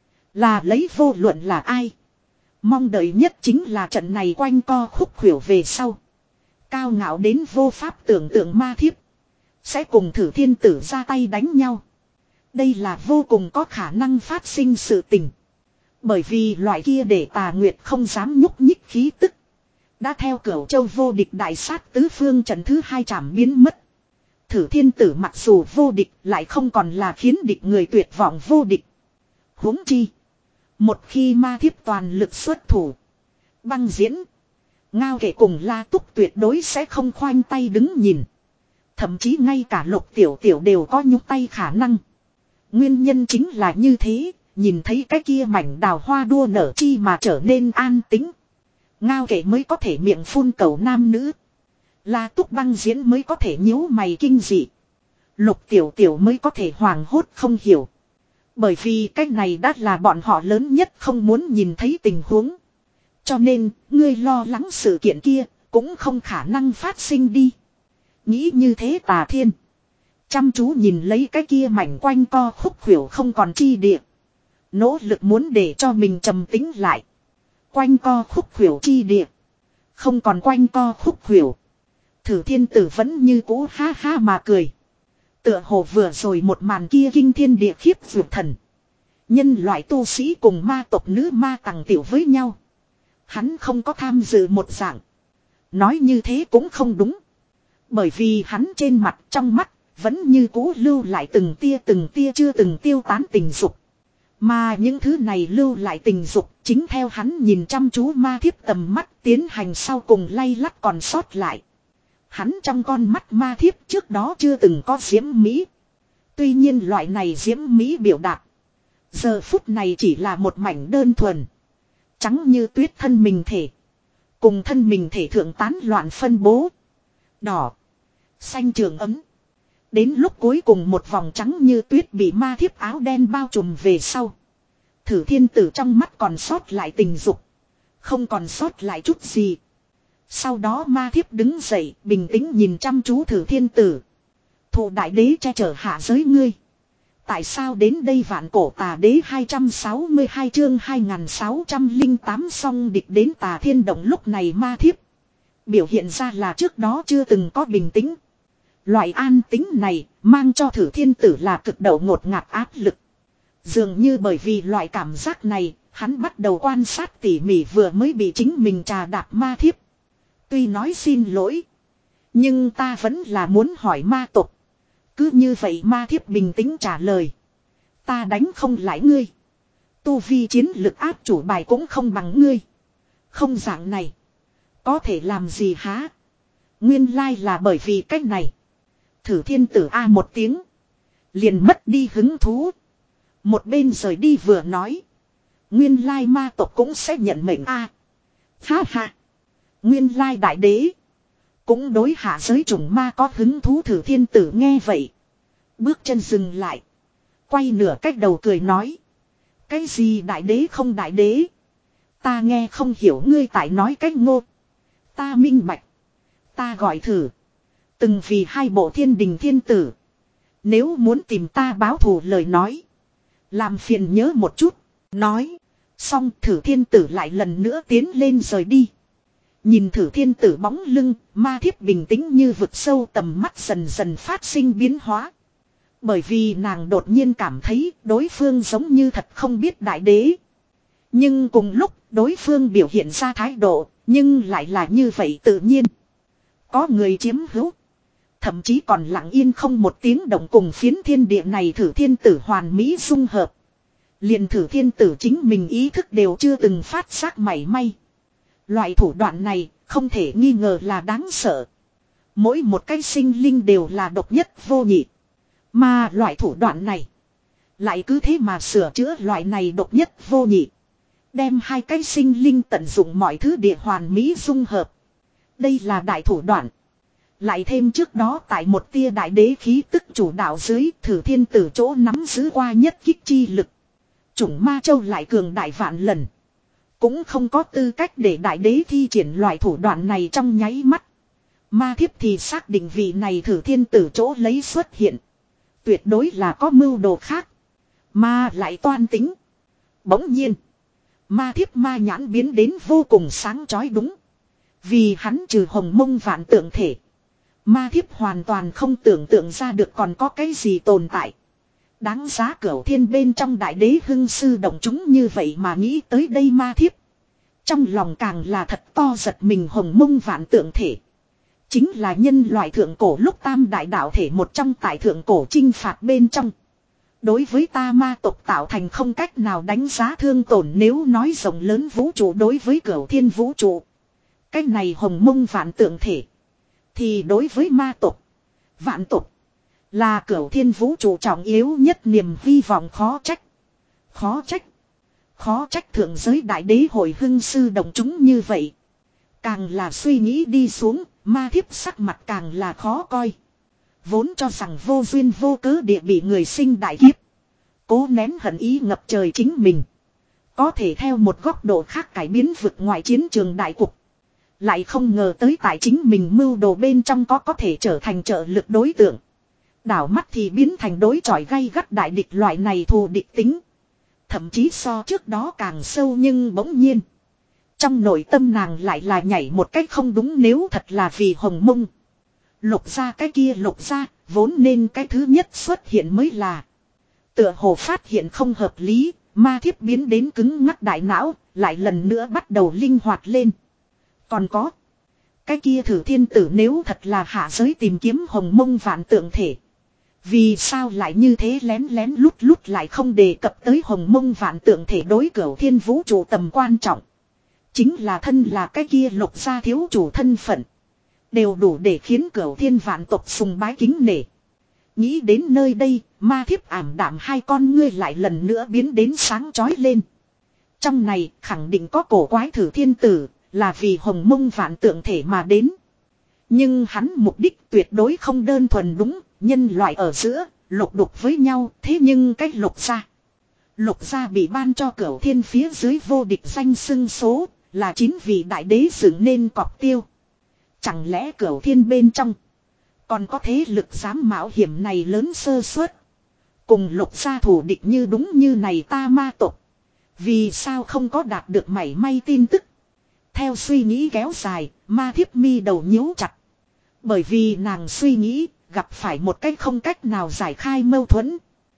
Là lấy vô luận là ai. Mong đợi nhất chính là trận này quanh co khúc khuỷu về sau. Cao ngạo đến vô pháp tưởng tượng ma thiếp. Sẽ cùng Thử Thiên Tử ra tay đánh nhau. Đây là vô cùng có khả năng phát sinh sự tình. Bởi vì loại kia để Tà Nguyệt không dám nhúc nhích khí tức. Đã theo Cửu Châu vô địch đại sát tứ phương trận thứ hai trảm biến mất. Thử Thiên Tử mặc dù vô địch lại không còn là khiến địch người tuyệt vọng vô địch. Huống chi. Một khi ma thiếp toàn lực xuất thủ. Băng diễn. Ngao kể cùng La Túc tuyệt đối sẽ không khoanh tay đứng nhìn. Thậm chí ngay cả Lục Tiểu Tiểu đều có nhúc tay khả năng. Nguyên nhân chính là như thế. Nhìn thấy cái kia mảnh đào hoa đua nở chi mà trở nên an tĩnh. Ngao kể mới có thể miệng phun cầu nam nữ. La Túc băng diễn mới có thể nhíu mày kinh dị. Lục Tiểu Tiểu mới có thể hoảng hốt không hiểu. Bởi vì cái này đã là bọn họ lớn nhất không muốn nhìn thấy tình huống. Cho nên, ngươi lo lắng sự kiện kia, cũng không khả năng phát sinh đi. Nghĩ như thế Tà Thiên. Chăm chú nhìn lấy cái kia mảnh quanh co khúc khuỷu không còn chi địa. Nỗ lực muốn để cho mình trầm tĩnh lại. Quanh co khúc khuỷu chi địa. Không còn quanh co khúc khuỷu. Thử Thiên Tử vẫn như cũ ha ha mà cười. Tựa hồ vừa rồi một màn kia kinh thiên địa khiếp vượt thần. Nhân loại tu sĩ cùng ma tộc nữ ma tàng tiểu với nhau. Hắn không có tham dự một dạng. Nói như thế cũng không đúng. Bởi vì hắn trên mặt trong mắt vẫn như cũ lưu lại từng tia từng tia chưa từng tiêu tán tình dục. Mà những thứ này lưu lại tình dục chính theo hắn nhìn chăm chú ma thiếp tầm mắt tiến hành sau cùng lay lắt còn sót lại. Hắn trong con mắt ma thiếp trước đó chưa từng có diễm mỹ. Tuy nhiên loại này diễm mỹ biểu đạt. Giờ phút này chỉ là một mảnh đơn thuần. Trắng như tuyết thân mình thể. Cùng thân mình thể thượng tán loạn phân bố. Đỏ. Xanh trường ấm. Đến lúc cuối cùng một vòng trắng như tuyết bị ma thiếp áo đen bao trùm về sau. Thử Thiên Tử trong mắt còn sót lại tình dục. Không còn sót lại chút gì. Sau đó ma thiếp đứng dậy bình tĩnh nhìn chăm chú Thử Thiên Tử. Thụ đại đế che chở hạ giới ngươi. Tại sao đến đây vạn cổ tà đế hai trăm sáu mươi hai chương hai nghìn sáu trăm lẻ tám song địch đến Tà Thiên Động lúc này ma thiếp. Biểu hiện ra là trước đó chưa từng có bình tĩnh. Loại an tĩnh này mang cho Thử Thiên Tử là cực độ ngột ngạt áp lực. Dường như bởi vì loại cảm giác này, hắn bắt đầu quan sát tỉ mỉ vừa mới bị chính mình trà đạp ma thiếp. Tuy nói xin lỗi, nhưng ta vẫn là muốn hỏi ma tộc. Cứ như vậy ma thiếp bình tĩnh trả lời. Ta đánh không lại ngươi. Tu vi chiến lực áp chủ bài cũng không bằng ngươi. Không dạng này. Có thể làm gì há? Nguyên lai là bởi vì cách này. Thử Thiên Tử a một tiếng. Liền mất đi hứng thú. Một bên rời đi vừa nói. Nguyên lai ma tộc cũng sẽ nhận mệnh a. Ha ha. Nguyên lai đại đế. Cũng đối hạ giới chủng ma có hứng thú. Thử Thiên Tử nghe vậy. Bước chân dừng lại. Quay nửa cách đầu cười nói. Cái gì đại đế không đại đế. Ta nghe không hiểu ngươi tại nói cách ngô. Ta minh bạch. Ta gọi thử. Từng vì hai bộ thiên đình thiên tử. Nếu muốn tìm ta báo thù lời nói. Làm phiền nhớ một chút. Nói. Xong Thử Thiên Tử lại lần nữa tiến lên rời đi. Nhìn Thử Thiên Tử bóng lưng. Ma thiếp bình tĩnh như vực sâu tầm mắt dần dần phát sinh biến hóa. Bởi vì nàng đột nhiên cảm thấy đối phương giống như thật không biết đại đế. Nhưng cùng lúc đối phương biểu hiện ra thái độ. Nhưng lại là như vậy tự nhiên. Có người chiếm hữu. Thậm chí còn lặng yên không một tiếng động cùng phiến thiên địa này Thử Thiên Tử hoàn mỹ dung hợp. Liền Thử Thiên Tử chính mình ý thức đều chưa từng phát giác mảy may. Loại thủ đoạn này Không thể nghi ngờ là đáng sợ. Mỗi một cái sinh linh đều là độc nhất vô nhị. Mà loại thủ đoạn này. Lại cứ thế mà sửa chữa loại này độc nhất vô nhị. Đem hai cái sinh linh tận dụng mọi thứ địa hoàn mỹ dung hợp. Đây là đại thủ đoạn. Lại thêm trước đó tại một tia đại đế khí tức chủ đạo dưới Thử Thiên Tử chỗ nắm giữ qua nhất kích chi lực. Chủng ma châu lại cường đại vạn lần. Cũng không có tư cách để đại đế thi triển loại thủ đoạn này trong nháy mắt. Ma thiếp thì xác định vị này Thử Thiên Tử chỗ lấy xuất hiện. Tuyệt đối là có mưu đồ khác. Mà lại toan tính. Bỗng nhiên. Ma thiếp ma nhãn biến đến vô cùng sáng chói đúng. Vì hắn trừ hồng mông vạn tượng thể. Ma thiếp hoàn toàn không tưởng tượng ra được còn có cái gì tồn tại. Đáng giá cửu thiên bên trong đại đế hưng sư động chúng như vậy mà nghĩ tới đây ma thiếp. Trong lòng càng là thật to giật mình hồng mông vạn tượng thể. Chính là nhân loại thượng cổ lúc tam đại đạo thể một trong tại thượng cổ chinh phạt bên trong. Đối với ta ma tộc tạo thành không cách nào đánh giá thương tổn nếu nói rộng lớn vũ trụ đối với cửu thiên vũ trụ. Cái này hồng mông vạn tượng thể. Thì đối với ma tộc, vạn tộc, là cửu thiên vũ trụ trọng yếu nhất niềm hy vọng khó trách. Khó trách. Khó trách thượng giới đại đế hội hưng sư đồng chúng như vậy. Càng là suy nghĩ đi xuống, ma thiếp sắc mặt càng là khó coi. Vốn cho rằng vô duyên vô cớ địa bị người sinh đại kiếp. Cố nén hận ý ngập trời chính mình. Có thể theo một góc độ khác cải biến vực ngoài chiến trường đại cục. Lại không ngờ tới tại chính mình mưu đồ bên trong có có thể trở thành trợ lực đối tượng. Đảo mắt thì biến thành đối chọi gay gắt đại địch loại này thù địch tính. Thậm chí so trước đó càng sâu nhưng bỗng nhiên. Trong nội tâm nàng lại là nhảy một cách không đúng nếu thật là vì hồng mông. Lục ra cái kia lục ra, vốn nên cái thứ nhất xuất hiện mới là. Tựa hồ phát hiện không hợp lý, ma thiếp biến đến cứng ngắc đại não, lại lần nữa bắt đầu linh hoạt lên. Còn có, cái kia Thử Thiên Tử nếu thật là hạ giới tìm kiếm hồng mông vạn tượng thể. Vì sao lại như thế lén lén lút lút lại không đề cập tới hồng mông vạn tượng thể đối cửu thiên vũ trụ tầm quan trọng. Chính là thân là cái kia lục gia thiếu chủ thân phận. Đều đủ để khiến cửu thiên vạn tộc sùng bái kính nể. Nghĩ đến nơi đây, ma thiếp ảm đạm hai con ngươi lại lần nữa biến đến sáng chói lên. Trong này khẳng định có cổ quái Thử Thiên Tử, là vì hồng mông vạn tượng thể mà đến. Nhưng hắn mục đích tuyệt đối không đơn thuần đúng, nhân loại ở giữa, lục đục với nhau, thế nhưng cách lục gia. Lục gia bị ban cho cửu thiên phía dưới vô địch danh xưng số, là chín vị đại đế dựng nên cọp tiêu. Chẳng lẽ cửu thiên bên trong còn có thế lực dám mạo hiểm này lớn sơ suất. Cùng lục gia thủ địch như đúng như này ta ma tộc. Vì sao không có đạt được mảy may tin tức. Theo suy nghĩ kéo dài, ma thiếp mi đầu nhíu chặt. Bởi vì nàng suy nghĩ, gặp phải một cách không cách nào giải khai mâu thuẫn.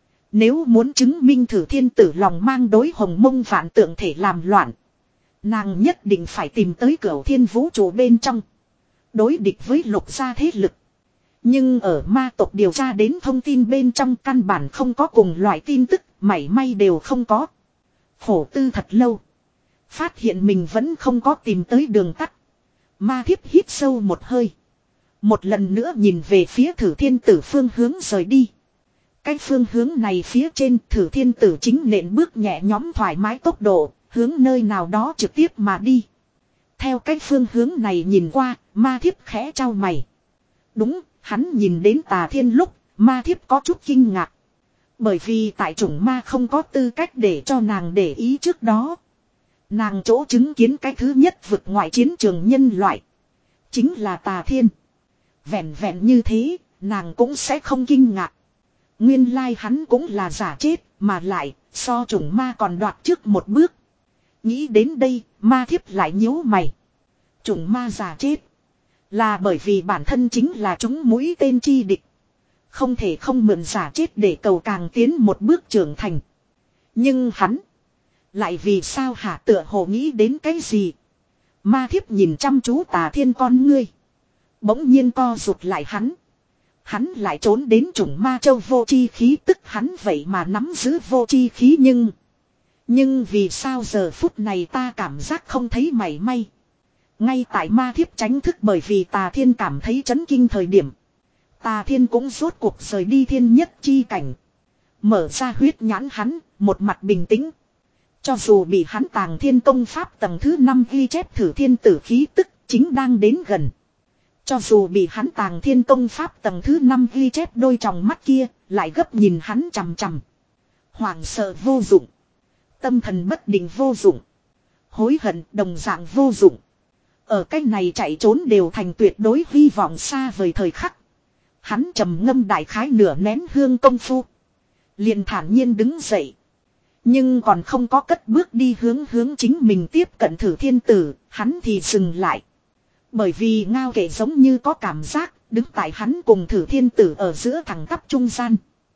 Nếu muốn chứng minh Thử Thiên Tử lòng mang đối hồng mông vạn tượng thể làm loạn. Nàng nhất định phải tìm tới cửu thiên vũ trụ bên trong. Đối địch với lục gia thế lực. Nhưng ở ma tộc điều tra đến thông tin bên trong căn bản không có cùng loại tin tức, mảy may đều không có. Khổ tư thật lâu. Phát hiện mình vẫn không có tìm tới đường tắt. Ma thiếp hít sâu một hơi. Một lần nữa nhìn về phía Thử Thiên Tử phương hướng rời đi. Cái phương hướng này phía trên Thử Thiên Tử chính nện bước nhẹ nhõm thoải mái tốc độ, hướng nơi nào đó trực tiếp mà đi. Theo cái phương hướng này nhìn qua, ma thiếp khẽ trao mày. Đúng, hắn nhìn đến Tà Thiên lúc, ma thiếp có chút kinh ngạc. Bởi vì tại chủng ma không có tư cách để cho nàng để ý trước đó. Nàng chỗ chứng kiến cái thứ nhất vực ngoại chiến trường nhân loại. Chính là Tà Thiên. Vẹn vẹn như thế, nàng cũng sẽ không kinh ngạc. Nguyên lai hắn cũng là giả chết, mà lại, so chủng ma còn đoạt trước một bước. Nghĩ đến đây, ma thiếp lại nhíu mày. Chủng ma giả chết. Là bởi vì bản thân chính là chúng mũi tên chi địch. Không thể không mượn giả chết để cầu càng tiến một bước trưởng thành. Nhưng hắn. Lại vì sao hả tựa hồ nghĩ đến cái gì. Ma thiếp nhìn chăm chú Tà Thiên con ngươi. Bỗng nhiên co rụt lại hắn. Hắn lại trốn đến chủng ma châu vô chi khí tức hắn vậy mà nắm giữ vô chi khí nhưng. Nhưng vì sao giờ phút này ta cảm giác không thấy mảy may. Ngay tại ma thiếp tránh thức bởi vì Tà Thiên cảm thấy chấn kinh thời điểm. Tà Thiên cũng rốt cuộc rời đi thiên nhất chi cảnh. Mở ra huyết nhãn hắn, một mặt bình tĩnh. Cho dù bị hắn Tàng Thiên công pháp tầng thứ năm ghi chép thử thiên tử khí tức chính đang đến gần. Cho dù bị hắn Tàng Thiên công pháp tầng thứ năm ghi chép đôi tròng mắt kia, lại gấp nhìn hắn chằm chằm. Hoảng sợ vô dụng. Tâm thần bất định vô dụng. Hối hận đồng dạng vô dụng. Ở cách này chạy trốn đều thành tuyệt đối hy vọng xa vời thời khắc. Hắn trầm ngâm đại khái nửa nén hương công phu. Liền thản nhiên đứng dậy. Nhưng còn không có cất bước đi hướng hướng chính mình tiếp cận thử thiên tử, hắn thì dừng lại. Bởi vì Ngao Kệ giống như có cảm giác, đứng tại hắn cùng thử thiên tử ở giữa thẳng tắp trung gian.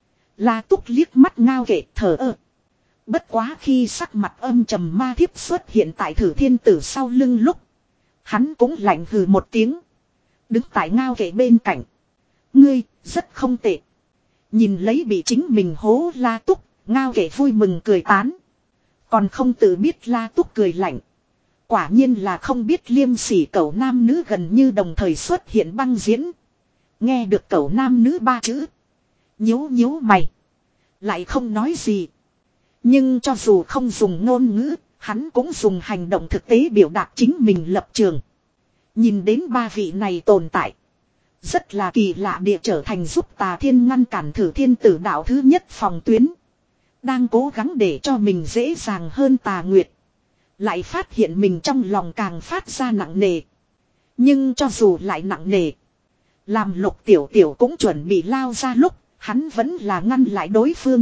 La Túc liếc mắt Ngao Kệ thở ơ. Bất quá khi sắc mặt âm trầm ma thiếp xuất hiện tại thử thiên tử sau lưng lúc. Hắn cũng lạnh hừ một tiếng. Đứng tại Ngao Kệ bên cạnh. Ngươi, rất không tệ. Nhìn lấy bị chính mình hố La Túc, Ngao Kệ vui mừng cười tán. Còn không tự biết La Túc cười lạnh. Quả nhiên là không biết liêm sỉ cẩu nam nữ gần như đồng thời xuất hiện băng diễn. Nghe được cẩu nam nữ ba chữ. Nhíu nhíu mày. Lại không nói gì. Nhưng cho dù không dùng ngôn ngữ, hắn cũng dùng hành động thực tế biểu đạt chính mình lập trường. Nhìn đến ba vị này tồn tại. Rất là kỳ lạ địa trở thành giúp Tà Thiên ngăn cản thử thiên tử đạo thứ nhất phòng tuyến. Đang cố gắng để cho mình dễ dàng hơn Tà Nguyệt. Lại phát hiện mình trong lòng càng phát ra nặng nề. Nhưng cho dù lại nặng nề. Làm Lục Tiểu Tiểu cũng chuẩn bị lao ra lúc. Hắn vẫn là ngăn lại đối phương.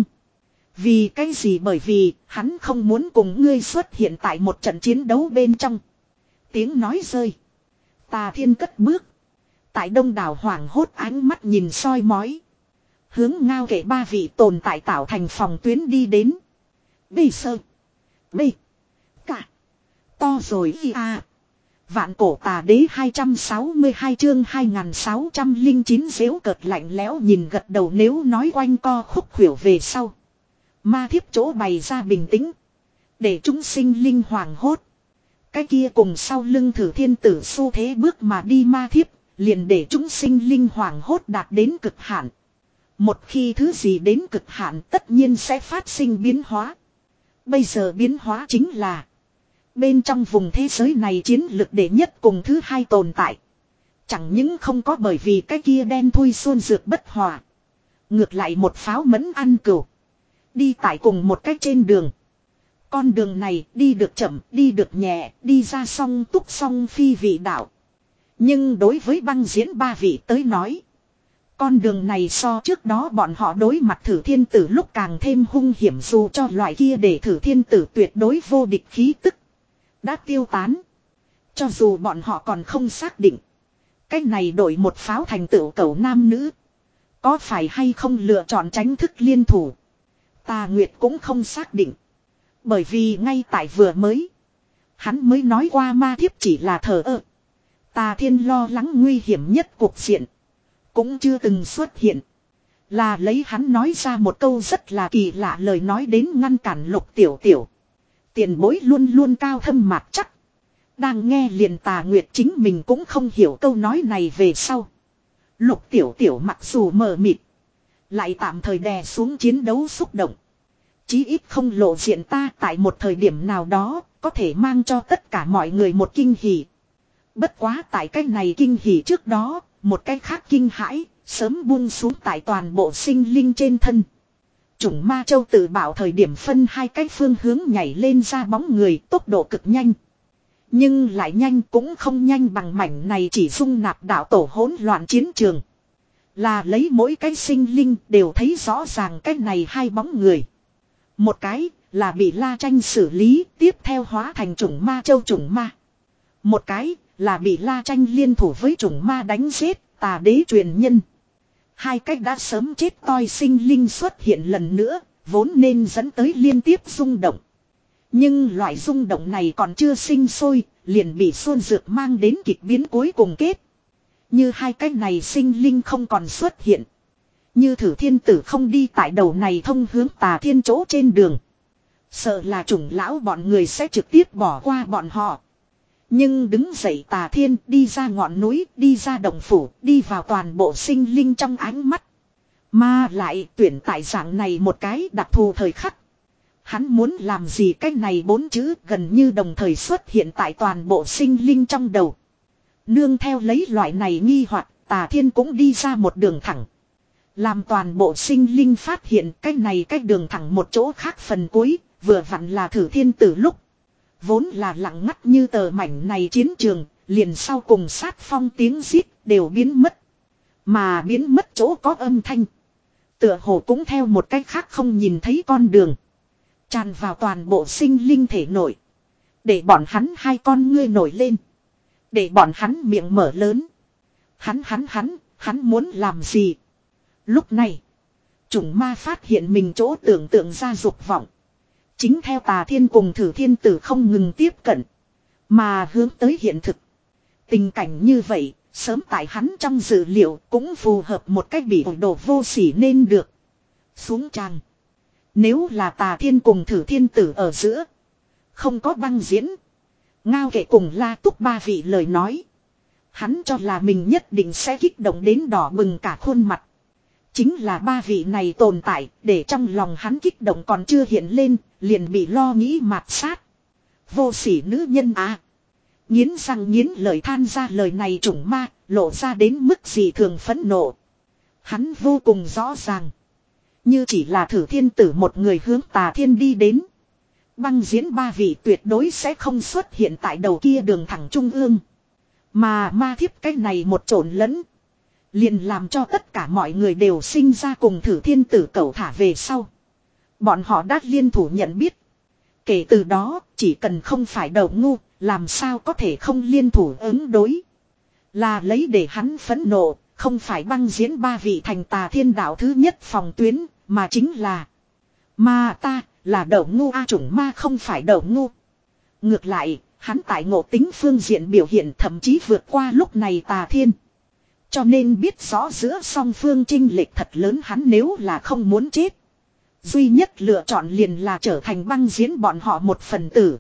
Vì cái gì? Bởi vì hắn không muốn cùng ngươi xuất hiện tại một trận chiến đấu bên trong. Tiếng nói rơi. Tà Thiên cất bước. Tại đông đảo hoảng hốt ánh mắt nhìn soi mói. Hướng Ngao Kệ ba vị tồn tại tạo thành phòng tuyến đi đến. Bê sơ. Bê. Cả. To rồi y a. Vạn cổ tà đế hai trăm sáu mươi hai chương hai nghìn sáu trăm lẻ chín dễu cợt lạnh lẽo nhìn gật đầu nếu nói quanh co khúc khuỷu về sau. Ma thiếp chỗ bày ra bình tĩnh. Để chúng sinh linh hoàng hốt. Cái kia cùng sau lưng thử thiên tử xu thế bước mà đi ma thiếp. Liền để chúng sinh linh hoàng hốt đạt đến cực hạn. Một khi thứ gì đến cực hạn tất nhiên sẽ phát sinh biến hóa. Bây giờ biến hóa chính là. Bên trong vùng thế giới này chiến lực đệ nhất cùng thứ hai tồn tại. Chẳng những không có bởi vì cái kia đen thui xuân dược bất hòa. Ngược lại một pháo mẫn ăn cửu. Đi tại cùng một cách trên đường. Con đường này đi được chậm, đi được nhẹ, đi ra song túc song phi vị đạo. Nhưng đối với băng diễn ba vị tới nói. Con đường này so trước đó bọn họ đối mặt thử thiên tử lúc càng thêm hung hiểm dù cho loại kia để thử thiên tử tuyệt đối vô địch khí tức. Đã tiêu tán. Cho dù bọn họ còn không xác định. Cái này đổi một pháo thành tựu cầu nam nữ. Có phải hay không lựa chọn tránh thức liên thủ. Tà Nguyệt cũng không xác định. Bởi vì ngay tại vừa mới. Hắn mới nói qua ma thiếp chỉ là thờ ơ. Tà Thiên lo lắng nguy hiểm nhất cuộc diện. Cũng chưa từng xuất hiện. Là lấy hắn nói ra một câu rất là kỳ lạ lời nói đến ngăn cản Lục Tiểu Tiểu. Tiền bối luôn luôn cao thâm mạc chắc. Đang nghe liền Tà Nguyệt chính mình cũng không hiểu câu nói này về sau. Lục Tiểu Tiểu mặc dù mờ mịt. Lại tạm thời đè xuống chiến đấu xúc động. Chí ít không lộ diện ta tại một thời điểm nào đó có thể mang cho tất cả mọi người một kinh hỉ. Bất quá tại cái này kinh hỉ trước đó, một cái khác kinh hãi, sớm buông xuống tại toàn bộ sinh linh trên thân. Chủng ma châu tự bảo thời điểm phân hai cái phương hướng nhảy lên ra bóng người tốc độ cực nhanh. Nhưng lại nhanh cũng không nhanh bằng mảnh này chỉ dung nạp đạo tổ hỗn loạn chiến trường. Là lấy mỗi cái sinh linh đều thấy rõ ràng cái này hai bóng người. Một cái là bị La Tranh xử lý tiếp theo hóa thành chủng ma châu chủng ma. Một cái là bị La Tranh liên thủ với chủng ma đánh giết tà đế truyền nhân. Hai cách đã sớm chết toi sinh linh xuất hiện lần nữa, vốn nên dẫn tới liên tiếp rung động. Nhưng loại rung động này còn chưa sinh sôi, liền bị xuân dược mang đến kịch biến cuối cùng kết. Như hai cái này sinh linh không còn xuất hiện. Như thử thiên tử không đi tại đầu này thông hướng tà thiên chỗ trên đường. Sợ là chủng lão bọn người sẽ trực tiếp bỏ qua bọn họ. Nhưng đứng dậy Tà Thiên đi ra ngọn núi, đi ra đồng phủ, đi vào toàn bộ sinh linh trong ánh mắt. Mà lại tuyển tại dạng này một cái đặc thù thời khắc. Hắn muốn làm gì cái này bốn chữ gần như đồng thời xuất hiện tại toàn bộ sinh linh trong đầu. Nương theo lấy loại này nghi hoặc, Tà Thiên cũng đi ra một đường thẳng. Làm toàn bộ sinh linh phát hiện cái này cái đường thẳng một chỗ khác phần cuối, vừa vặn là Thử Thiên Tử lúc. Vốn là lặng ngắt như tờ mảnh này chiến trường, liền sau cùng sát phong tiếng rít đều biến mất. Mà biến mất chỗ có âm thanh. Tựa hồ cũng theo một cách khác không nhìn thấy con đường. Tràn vào toàn bộ sinh linh thể nổi. Để bọn hắn hai con ngươi nổi lên. Để bọn hắn miệng mở lớn. Hắn hắn hắn, hắn muốn làm gì? Lúc này, chủng ma phát hiện mình chỗ tưởng tượng ra dục vọng. Chính theo Tà Thiên cùng Thử Thiên Tử không ngừng tiếp cận. Mà hướng tới hiện thực. Tình cảnh như vậy, sớm tại hắn trong dự liệu cũng phù hợp một cách bị ổi đồ vô sỉ nên được. Xuống tràng. Nếu là Tà Thiên cùng Thử Thiên Tử ở giữa. Không có băng diễn. Ngao kệ cùng La Túc ba vị lời nói. Hắn cho là mình nhất định sẽ kích động đến đỏ bừng cả khuôn mặt. Chính là ba vị này tồn tại, để trong lòng hắn kích động còn chưa hiện lên, liền bị lo nghĩ mạt sát. Vô sỉ nữ nhân à. Nghiến răng nghiến lời than ra lời này chủng ma, lộ ra đến mức gì thường phẫn nộ. Hắn vô cùng rõ ràng. Như chỉ là Thử Thiên Tử một người hướng Tà Thiên đi đến. Băng diễn ba vị tuyệt đối sẽ không xuất hiện tại đầu kia đường thẳng trung ương. Mà ma thiếp cái này một trộn lẫn. Liền làm cho tất cả mọi người đều sinh ra cùng Thử Thiên Tử cẩu thả về sau. Bọn họ đã liên thủ nhận biết. Kể từ đó, chỉ cần không phải đầu ngu, làm sao có thể không liên thủ ứng đối. Là lấy để hắn phẫn nộ, không phải băng diễn ba vị thành Tà Thiên đạo thứ nhất phòng tuyến, mà chính là ma ta, là đầu ngu a chủng ma không phải đầu ngu. Ngược lại, hắn tại ngộ tính phương diện biểu hiện thậm chí vượt qua lúc này Tà Thiên. Cho nên biết rõ giữa song phương chênh lệch thật lớn hắn nếu là không muốn chết. Duy nhất lựa chọn liền là trở thành băng diễn bọn họ một phần tử.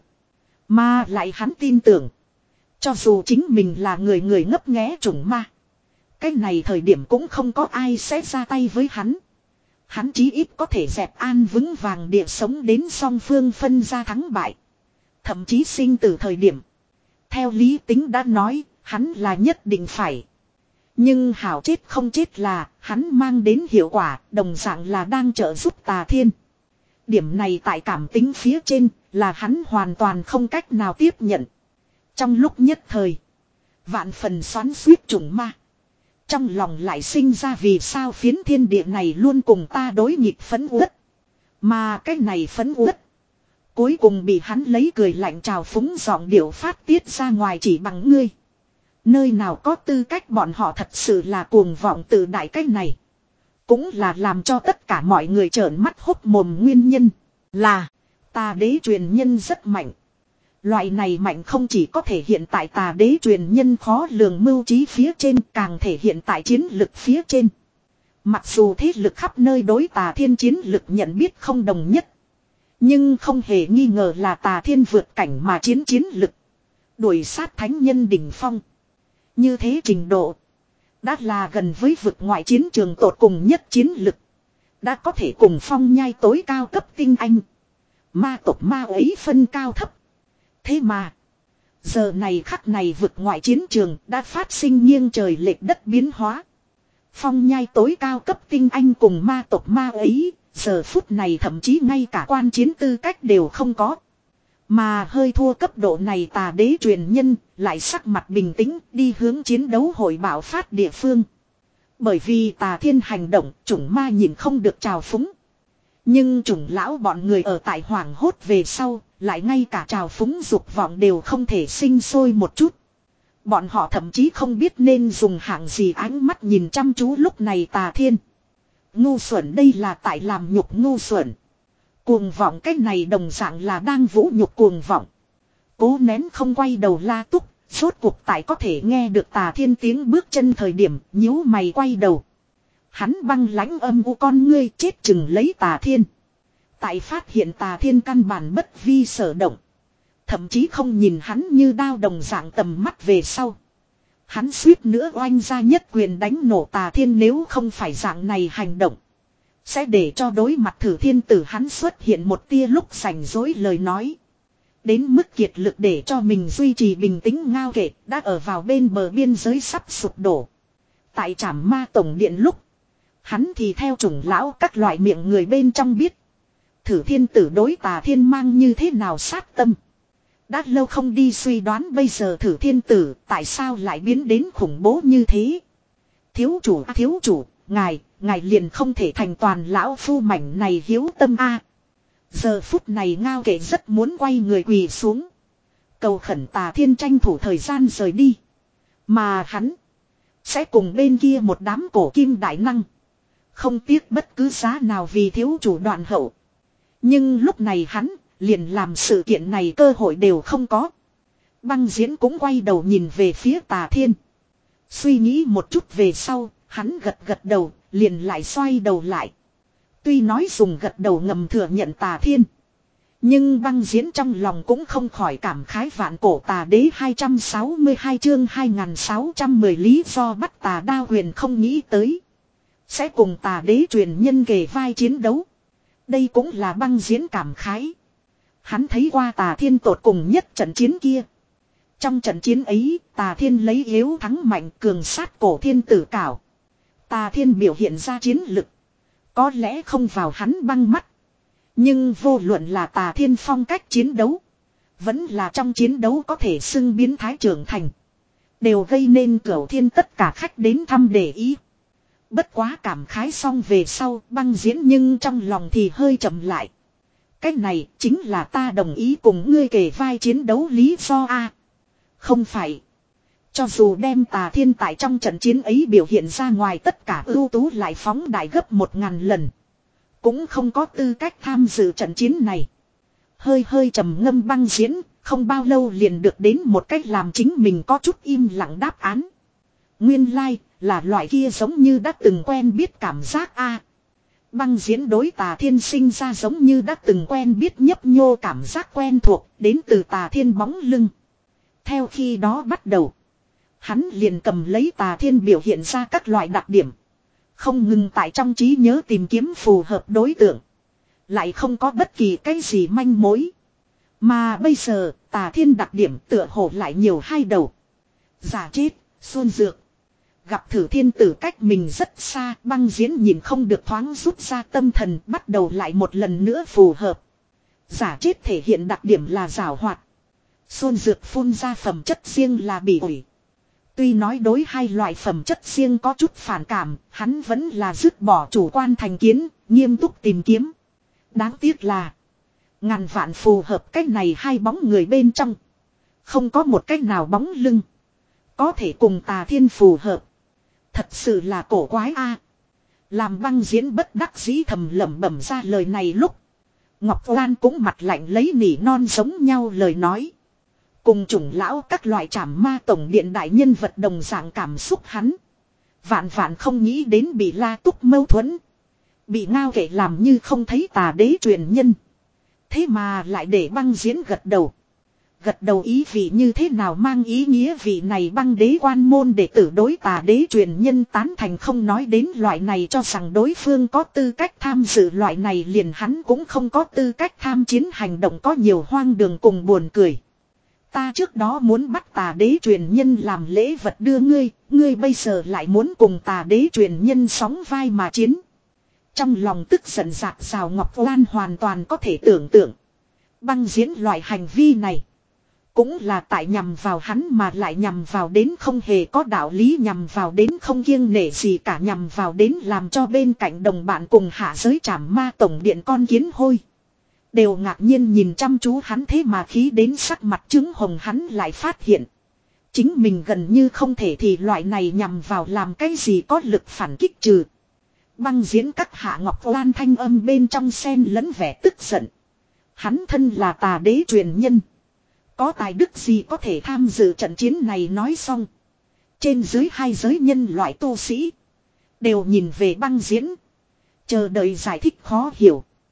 Mà lại hắn tin tưởng. Cho dù chính mình là người người ngấp nghé chủng ma. Cái này thời điểm cũng không có ai sẽ ra tay với hắn. Hắn chí ít có thể dẹp an vững vàng địa sống đến song phương phân ra thắng bại. Thậm chí sinh từ thời điểm. Theo lý tính đã nói, hắn là nhất định phải. Nhưng hảo chết không chết là, hắn mang đến hiệu quả, đồng dạng là đang trợ giúp Tà Thiên. Điểm này tại cảm tính phía trên, là hắn hoàn toàn không cách nào tiếp nhận. Trong lúc nhất thời, vạn phần xoắn xuýt chủng ma. Trong lòng lại sinh ra vì sao phiến thiên địa này luôn cùng ta đối nghịch phấn uất. Mà cái này phấn uất, cuối cùng bị hắn lấy cười lạnh trào phúng giọng điệu phát tiết ra ngoài chỉ bằng ngươi. Nơi nào có tư cách bọn họ thật sự là cuồng vọng tự đại cách này. Cũng là làm cho tất cả mọi người trợn mắt hốc mồm nguyên nhân. Là Tà đế truyền nhân rất mạnh. Loại này mạnh không chỉ có thể hiện tại Tà đế truyền nhân khó lường mưu trí phía trên, càng thể hiện tại chiến lực phía trên. Mặc dù thế lực khắp nơi đối Tà Thiên chiến lực nhận biết không đồng nhất. Nhưng không hề nghi ngờ là Tà Thiên vượt cảnh mà chiến chiến lực. Đuổi sát thánh nhân đỉnh phong. Như thế trình độ. Đã là gần với vực ngoại chiến trường tột cùng nhất chiến lực. Đã có thể cùng phong nhai tối cao cấp tinh anh. Ma tộc ma ấy phân cao thấp. Thế mà. Giờ này khắc này vực ngoại chiến trường đã phát sinh nghiêng trời lệch đất biến hóa. Phong nhai tối cao cấp tinh anh cùng ma tộc ma ấy. Giờ phút này thậm chí ngay cả quan chiến tư cách đều không có. Mà hơi thua cấp độ này Tà đế truyền nhân lại sắc mặt bình tĩnh đi hướng chiến đấu hội bạo phát địa phương. Bởi vì Tà Thiên hành động chủng ma nhìn không được trào phúng. Nhưng chủng lão bọn người ở tại hoảng hốt về sau lại ngay cả trào phúng dục vọng đều không thể sinh sôi một chút. Bọn họ thậm chí không biết nên dùng hạng gì ánh mắt nhìn chăm chú lúc này Tà Thiên. Ngu xuẩn đây là tại làm nhục ngu xuẩn. Cuồng vọng cái này đồng dạng là đang vũ nhục cuồng vọng. Cố nén không quay đầu La Túc, rốt cuộc tại có thể nghe được Tà Thiên tiếng bước chân thời điểm, nhíu mày quay đầu. Hắn băng lãnh âm u con ngươi chết chừng lấy Tà Thiên. Tại phát hiện Tà Thiên căn bản bất vi sở động. Thậm chí không nhìn hắn như đao đồng dạng tầm mắt về sau. Hắn suýt nữa oanh ra nhất quyền đánh nổ Tà Thiên, nếu không phải dạng này hành động. Sẽ để cho đối mặt Thử Thiên Tử hắn xuất hiện một tia lúc rảnh rỗi lời nói. Đến mức kiệt lực để cho mình duy trì bình tĩnh ngao kệ đã ở vào bên bờ biên giới sắp sụp đổ. Tại Trảm Ma Tổng Điện lúc. Hắn thì theo chủng lão các loại miệng người bên trong biết. Thử Thiên Tử đối Tà Thiên mang như thế nào sát tâm. Đã lâu không đi suy đoán bây giờ Thử Thiên Tử tại sao lại biến đến khủng bố như thế. Thiếu chủ à, thiếu chủ, ngài, ngài liền không thể thành toàn lão phu mảnh này hiếu tâm a. Giờ phút này ngao kệ rất muốn quay người quỳ xuống. Cầu khẩn Tà Thiên tranh thủ thời gian rời đi. Mà hắn sẽ cùng bên kia một đám cổ kim đại năng. Không tiếc bất cứ giá nào vì thiếu chủ đoạn hậu. Nhưng lúc này hắn liền làm sự kiện này cơ hội đều không có. Băng Diễn cũng quay đầu nhìn về phía Tà Thiên. Suy nghĩ một chút về sau, hắn gật gật đầu, liền lại xoay đầu lại. Tuy nói dùng gật đầu ngầm thừa nhận Tà Thiên. Nhưng Băng Diễn trong lòng cũng không khỏi cảm khái vạn cổ tà đế hai trăm sáu mươi hai chương hai nghìn sáu trăm mười lý do bắt Tà Đao Huyền không nghĩ tới. Sẽ cùng Tà đế truyền nhân kề vai chiến đấu. Đây cũng là Băng Diễn cảm khái. Hắn thấy qua Tà Thiên tột cùng nhất trận chiến kia. Trong trận chiến ấy, Tà Thiên lấy yếu thắng mạnh cường sát cổ thiên tử cảo. Tà Thiên biểu hiện ra chiến lực. Có lẽ không vào hắn băng mắt. Nhưng vô luận là Tà Thiên phong cách chiến đấu. Vẫn là trong chiến đấu có thể xưng biến thái trưởng thành. Đều gây nên Cửu Thiên tất cả khách đến thăm để ý. Bất quá cảm khái xong về sau Băng Diễn nhưng trong lòng thì hơi chậm lại. Cái này chính là ta đồng ý cùng ngươi kề vai chiến đấu lý do a. Không phải. Cho dù đem Tà Thiên tại trong trận chiến ấy biểu hiện ra ngoài tất cả ưu tú lại phóng đại gấp một ngàn lần. Cũng không có tư cách tham dự trận chiến này. Hơi hơi trầm ngâm Băng Diễn, không bao lâu liền được đến một cách làm chính mình có chút im lặng đáp án. Nguyên lai, like, là loại kia giống như đã từng quen biết cảm giác a. Băng Diễn đối Tà Thiên sinh ra giống như đã từng quen biết nhấp nhô cảm giác quen thuộc đến từ Tà Thiên bóng lưng. Theo khi đó bắt đầu, hắn liền cầm lấy Tà Thiên biểu hiện ra các loại đặc điểm. Không ngừng tại trong trí nhớ tìm kiếm phù hợp đối tượng. Lại không có bất kỳ cái gì manh mối. Mà bây giờ, Tà Thiên đặc điểm tựa hồ lại nhiều hai đầu. Giả chết, xuân dược. Gặp Thử Thiên Tử cách mình rất xa, Băng Diễn nhìn không được thoáng rút ra tâm thần, bắt đầu lại một lần nữa phù hợp. Giả chết thể hiện đặc điểm là giảo hoạt. Xuân dược phun ra phẩm chất riêng là bỉ ổi. Tuy nói đối hai loại phẩm chất riêng có chút phản cảm, hắn vẫn là dứt bỏ chủ quan thành kiến, nghiêm túc tìm kiếm. Đáng tiếc là ngàn vạn phù hợp cách này hai bóng người bên trong. Không có một cách nào bóng lưng có thể cùng Tà Thiên phù hợp. Thật sự là cổ quái a. Làm Băng Diễn bất đắc dĩ thầm lẩm bẩm ra lời này lúc Ngọc Lan cũng mặt lạnh lấy nỉ non giống nhau lời nói. Cùng chủng lão các loại Trảm Ma Tổng Điện đại nhân vật đồng dạng cảm xúc hắn. Vạn vạn không nghĩ đến bị La Túc mâu thuẫn. Bị ngao kệ làm như không thấy Tà đế truyền nhân. Thế mà lại để Băng Diễn gật đầu. Gật đầu ý vị như thế nào mang ý nghĩa vị này băng đế quan môn đệ tử đối Tà đế truyền nhân tán thành, không nói đến loại này cho rằng đối phương có tư cách tham dự loại này liền hắn cũng không có tư cách tham chiến hành động có nhiều hoang đường cùng buồn cười. Ta trước đó muốn bắt Tà đế truyền nhân làm lễ vật đưa ngươi, ngươi bây giờ lại muốn cùng Tà đế truyền nhân sóng vai mà chiến. Trong lòng tức giận dạt rào Ngọc Lan hoàn toàn có thể tưởng tượng. Băng Diễn loại hành vi này cũng là tại nhằm vào hắn mà lại nhằm vào đến không hề có đạo lý, nhằm vào đến không kiêng nể gì cả, nhằm vào đến làm cho bên cạnh đồng bạn cùng hạ giới Trảm Ma Tổng Điện con kiến hôi đều ngạc nhiên nhìn chăm chú hắn, thế mà khí đến sắc mặt trứng hồng. Hắn lại phát hiện chính mình gần như không thể thì loại này nhằm vào làm cái gì có lực phản kích trừ. Băng Diễn các hạ Ngọc Lan thanh âm bên trong xen lẫn vẻ tức giận. Hắn thân là Tà đế truyền nhân, có tài đức gì có thể tham dự trận chiến này. Nói xong, trên dưới hai giới nhân loại tu sĩ đều nhìn về Băng Diễn, chờ đợi giải thích khó hiểu.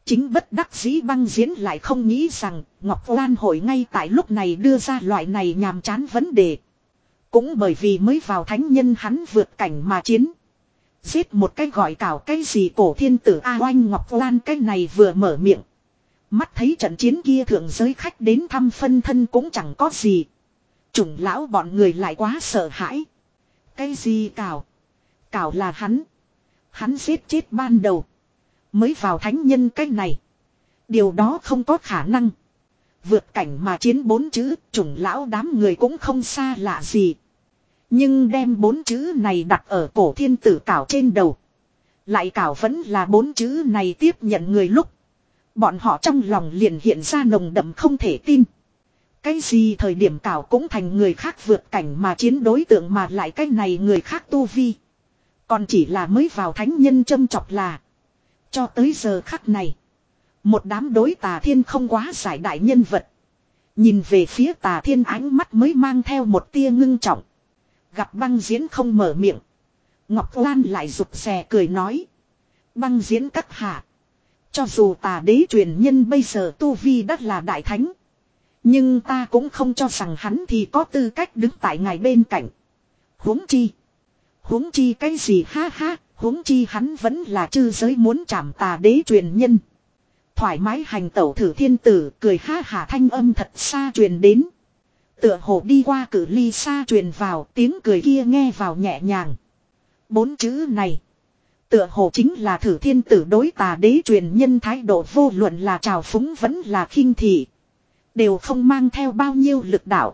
Chính bất đắc dĩ Băng Diễn lại không nghĩ rằng Ngọc Lan hội ngay tại lúc này đưa ra loại này nhàm chán vấn đề. Cũng bởi vì mới vào thánh nhân hắn vượt cảnh mà chiến. Giết một cái gọi cảo cái gì cổ thiên tử A Oanh Ngọc Lan cái này vừa mở miệng. Mắt thấy trận chiến kia thượng giới khách đến thăm phân thân cũng chẳng có gì. Chủng lão bọn người lại quá sợ hãi. Cái gì cảo? Cảo là hắn. Hắn giết chết ban đầu. Mới vào thánh nhân cái này. Điều đó không có khả năng. Vượt cảnh mà chiến bốn chữ, chủng lão đám người cũng không xa lạ gì. Nhưng đem bốn chữ này đặt ở cổ thiên tử cảo trên đầu. Lại cảo vẫn là bốn chữ này tiếp nhận người lúc. Bọn họ trong lòng liền hiện ra nồng đậm không thể tin. Cái gì thời điểm cảo cũng thành người khác vượt cảnh mà chiến đối tượng mà lại cái này người khác tu vi. Còn chỉ là mới vào thánh nhân châm chọc là. Cho tới giờ khắc này. Một đám đối Tà Thiên không quá giải đại nhân vật. Nhìn về phía Tà Thiên ánh mắt mới mang theo một tia ngưng trọng. Gặp Băng Diễn không mở miệng. Ngọc Lan lại rụt rè cười nói. Băng Diễn các hạ. Cho dù Tà Đế truyền nhân bây giờ tu vi đất là đại thánh. Nhưng ta cũng không cho rằng hắn thì có tư cách đứng tại ngài bên cạnh. Huống chi. Huống chi cái gì ha ha. Huống chi hắn vẫn là chư giới muốn chạm Tà Đế truyền nhân. Thoải mái hành tẩu thử thiên tử cười ha hả thanh âm thật xa truyền đến. Tựa hồ đi qua cử ly xa truyền vào tiếng cười kia nghe vào nhẹ nhàng. Bốn chữ này. Tựa hồ chính là thử thiên tử đối Tà Đế truyền nhân thái độ vô luận là trào phúng vẫn là khinh thị. Đều không mang theo bao nhiêu lực đạo.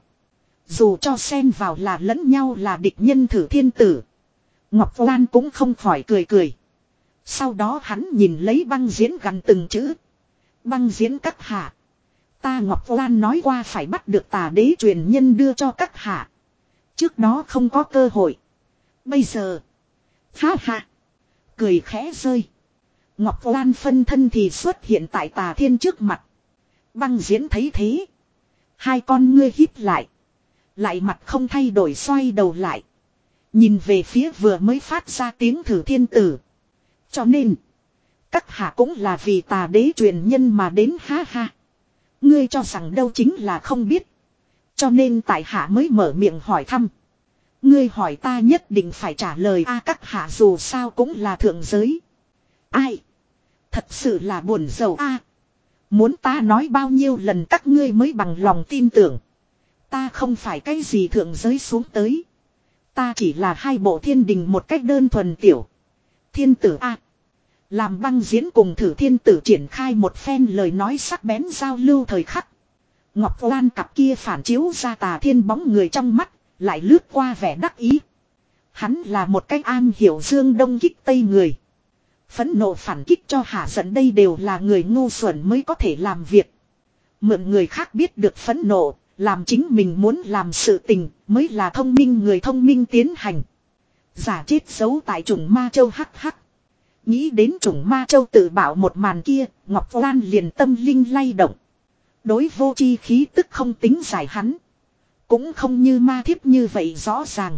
Dù cho xen vào là lẫn nhau là địch nhân thử thiên tử. Ngọc Lan cũng không khỏi cười cười. Sau đó hắn nhìn lấy Băng Diễn gần từng chữ. Băng Diễn các hạ. Ta Ngọc Lan nói qua phải bắt được Tà Đế truyền nhân đưa cho các hạ. Trước đó không có cơ hội. Bây giờ. Ha ha. Cười khẽ rơi. Ngọc Lan phân thân thì xuất hiện tại Tà Thiên trước mặt. Băng Diễn thấy thế. Hai con ngươi híp lại. Lại mặt không thay đổi xoay đầu lại. Nhìn về phía vừa mới phát ra tiếng thử thiên tử. Cho nên. Các hạ cũng là vì Tà Đế truyền nhân mà đến ha ha. Ngươi cho rằng đâu chính là không biết. Cho nên tại hạ mới mở miệng hỏi thăm. Ngươi hỏi ta nhất định phải trả lời a các hạ dù sao cũng là thượng giới. Ai? Thật sự là buồn rầu a. Muốn ta nói bao nhiêu lần các ngươi mới bằng lòng tin tưởng. Ta không phải cái gì thượng giới xuống tới. Ta chỉ là hai bộ thiên đình một cách đơn thuần tiểu. Thiên tử a. Làm Băng Diễn cùng thử thiên tử triển khai một phen lời nói sắc bén giao lưu thời khắc. Ngọc Lan cặp kia phản chiếu ra Tà Thiên bóng người trong mắt, lại lướt qua vẻ đắc ý. Hắn là một cái an hiểu dương đông kích tây người. Phẫn nộ phản kích cho hạ giận đây đều là người ngu xuẩn mới có thể làm việc. Mượn người khác biết được phẫn nộ, làm chính mình muốn làm sự tình mới là thông minh người thông minh tiến hành. Giả chết giấu tại Trùng Ma Châu hắc hắc. Nghĩ đến Trùng Ma Châu tự bảo một màn kia, Ngọc Lan liền tâm linh lay động. Đối vô chi khí tức không tính giải hắn. Cũng không như ma thiếp như vậy rõ ràng.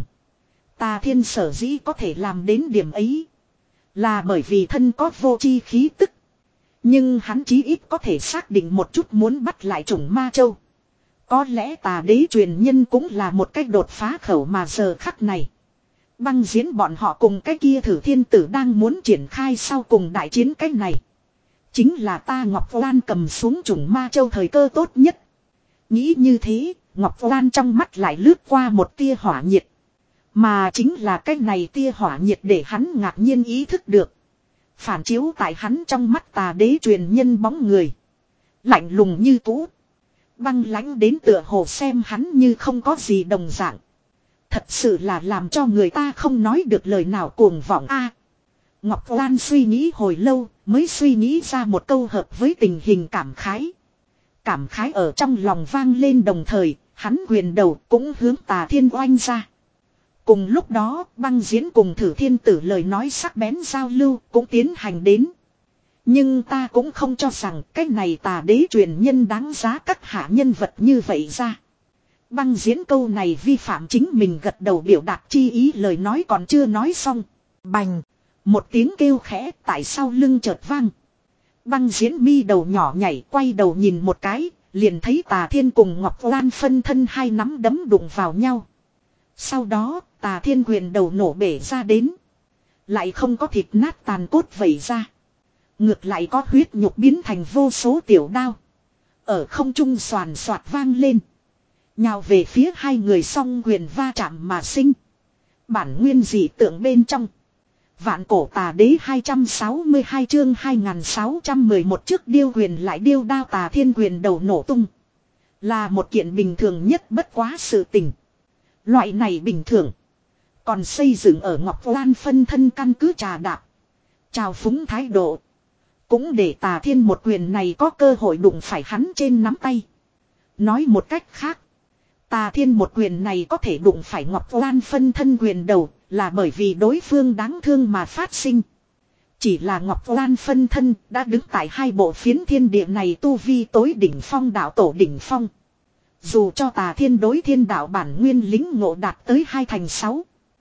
Tà Thiên sở dĩ có thể làm đến điểm ấy. Là bởi vì thân có vô chi khí tức. Nhưng hắn chí ít có thể xác định một chút muốn bắt lại Trùng Ma Châu. Có lẽ Tà Đế truyền nhân cũng là một cách đột phá khẩu mà giờ khắc này. Băng Diễn bọn họ cùng cái kia thử thiên tử đang muốn triển khai sau cùng đại chiến cách này. Chính là ta Ngọc Lan cầm xuống Trùng Ma Châu thời cơ tốt nhất. Nghĩ như thế, Ngọc Lan trong mắt lại lướt qua một tia hỏa nhiệt. Mà chính là cái này tia hỏa nhiệt để hắn ngạc nhiên ý thức được. Phản chiếu tại hắn trong mắt Tà Đế truyền nhân bóng người. Lạnh lùng như cũ. Băng lãnh đến tựa hồ xem hắn như không có gì đồng dạng. Thật sự là làm cho người ta không nói được lời nào cuồng vọng a. Ngọc Lan suy nghĩ hồi lâu mới suy nghĩ ra một câu hợp với tình hình cảm khái. Cảm khái ở trong lòng vang lên đồng thời, hắn quyền đầu cũng hướng Tà Thiên oanh ra. Cùng lúc đó, Băng Diễn cùng thử thiên tử lời nói sắc bén giao lưu cũng tiến hành đến. Nhưng ta cũng không cho rằng cái này Tà Đế truyền nhân đáng giá các hạ nhân vật như vậy ra. Băng Diễn câu này vi phạm chính mình gật đầu biểu đạt chi ý lời nói còn chưa nói xong. Bành! Một tiếng kêu khẽ tại sau lưng chợt vang. Băng diễn mi đầu nhỏ nhảy quay đầu nhìn một cái, liền thấy Tà Thiên cùng Ngọc Lan phân thân hai nắm đấm đụng vào nhau. Sau đó, Tà Thiên quyền đầu nổ bể ra đến. Lại không có thịt nát tàn cốt vẩy ra. Ngược lại có huyết nhục biến thành vô số tiểu đao. Ở không trung xoàn xoạt vang lên. Nhào về phía hai người song quyền va chạm mà sinh. Bản nguyên dị tượng bên trong. Vạn cổ tà đế hai trăm sáu mươi hai chương hai nghìn sáu trăm mười một trước điêu quyền lại điêu đao Tà Thiên quyền đầu nổ tung. Là một kiện bình thường nhất bất quá sự tình. Loại này bình thường. Còn xây dựng ở Ngọc Lan phân thân căn cứ trà đạp. Chào phúng thái độ. Cũng để Tà Thiên một quyền này có cơ hội đụng phải hắn trên nắm tay. Nói một cách khác. Tà Thiên một quyền này có thể đụng phải Ngọc Lan phân thân quyền đầu. Là bởi vì đối phương đáng thương mà phát sinh. Chỉ là Ngọc Lan phân thân đã đứng tại hai bộ phiến thiên địa này tu vi tối đỉnh phong đạo tổ đỉnh phong. Dù cho Tà Thiên đối thiên đạo bản nguyên lính ngộ đạt tới hai thành sáu.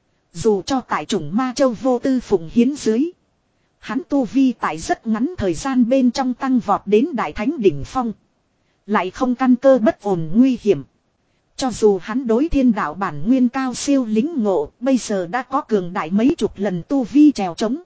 Dù cho tại chủng ma châu vô tư phụng hiến dưới. Hắn tu vi tại rất ngắn thời gian bên trong tăng vọt đến đại thánh đỉnh phong. Lại không căn cơ bất ổn nguy hiểm. Cho dù hắn đối thiên đạo bản nguyên cao siêu lính ngộ, bây giờ đã có cường đại mấy chục lần tu vi trèo trống.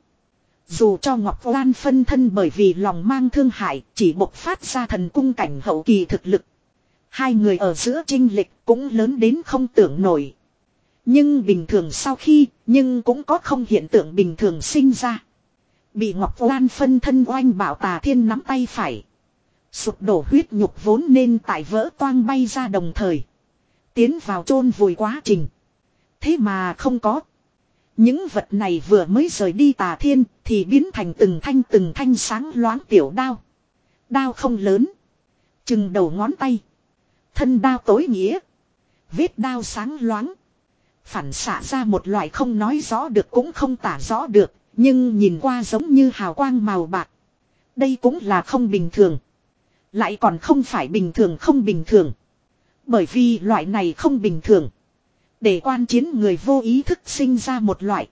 Dù cho Ngọc Lan phân thân bởi vì lòng mang thương hại, chỉ bộc phát ra thần cung cảnh hậu kỳ thực lực. Hai người ở giữa chênh lệch cũng lớn đến không tưởng nổi. Nhưng bình thường sau khi, nhưng cũng có không hiện tượng bình thường sinh ra. Bị Ngọc Lan phân thân oanh bảo Tà Thiên nắm tay phải. Sụp đổ huyết nhục vốn nên tại vỡ toang bay ra đồng thời. Tiến vào chôn vùi quá trình. Thế mà không có. Những vật này vừa mới rời đi Tà Thiên thì biến thành từng thanh từng thanh sáng loáng tiểu đao. Đao không lớn. Chừng đầu ngón tay. Thân đao tối nghĩa. Vết đao sáng loáng. Phản xạ ra một loại không nói rõ được cũng không tả rõ được. Nhưng nhìn qua giống như hào quang màu bạc. Đây cũng là không bình thường. Lại còn không phải bình thường không bình thường. Bởi vì loại này không bình thường. Để quan chiến người vô ý thức sinh ra một loại.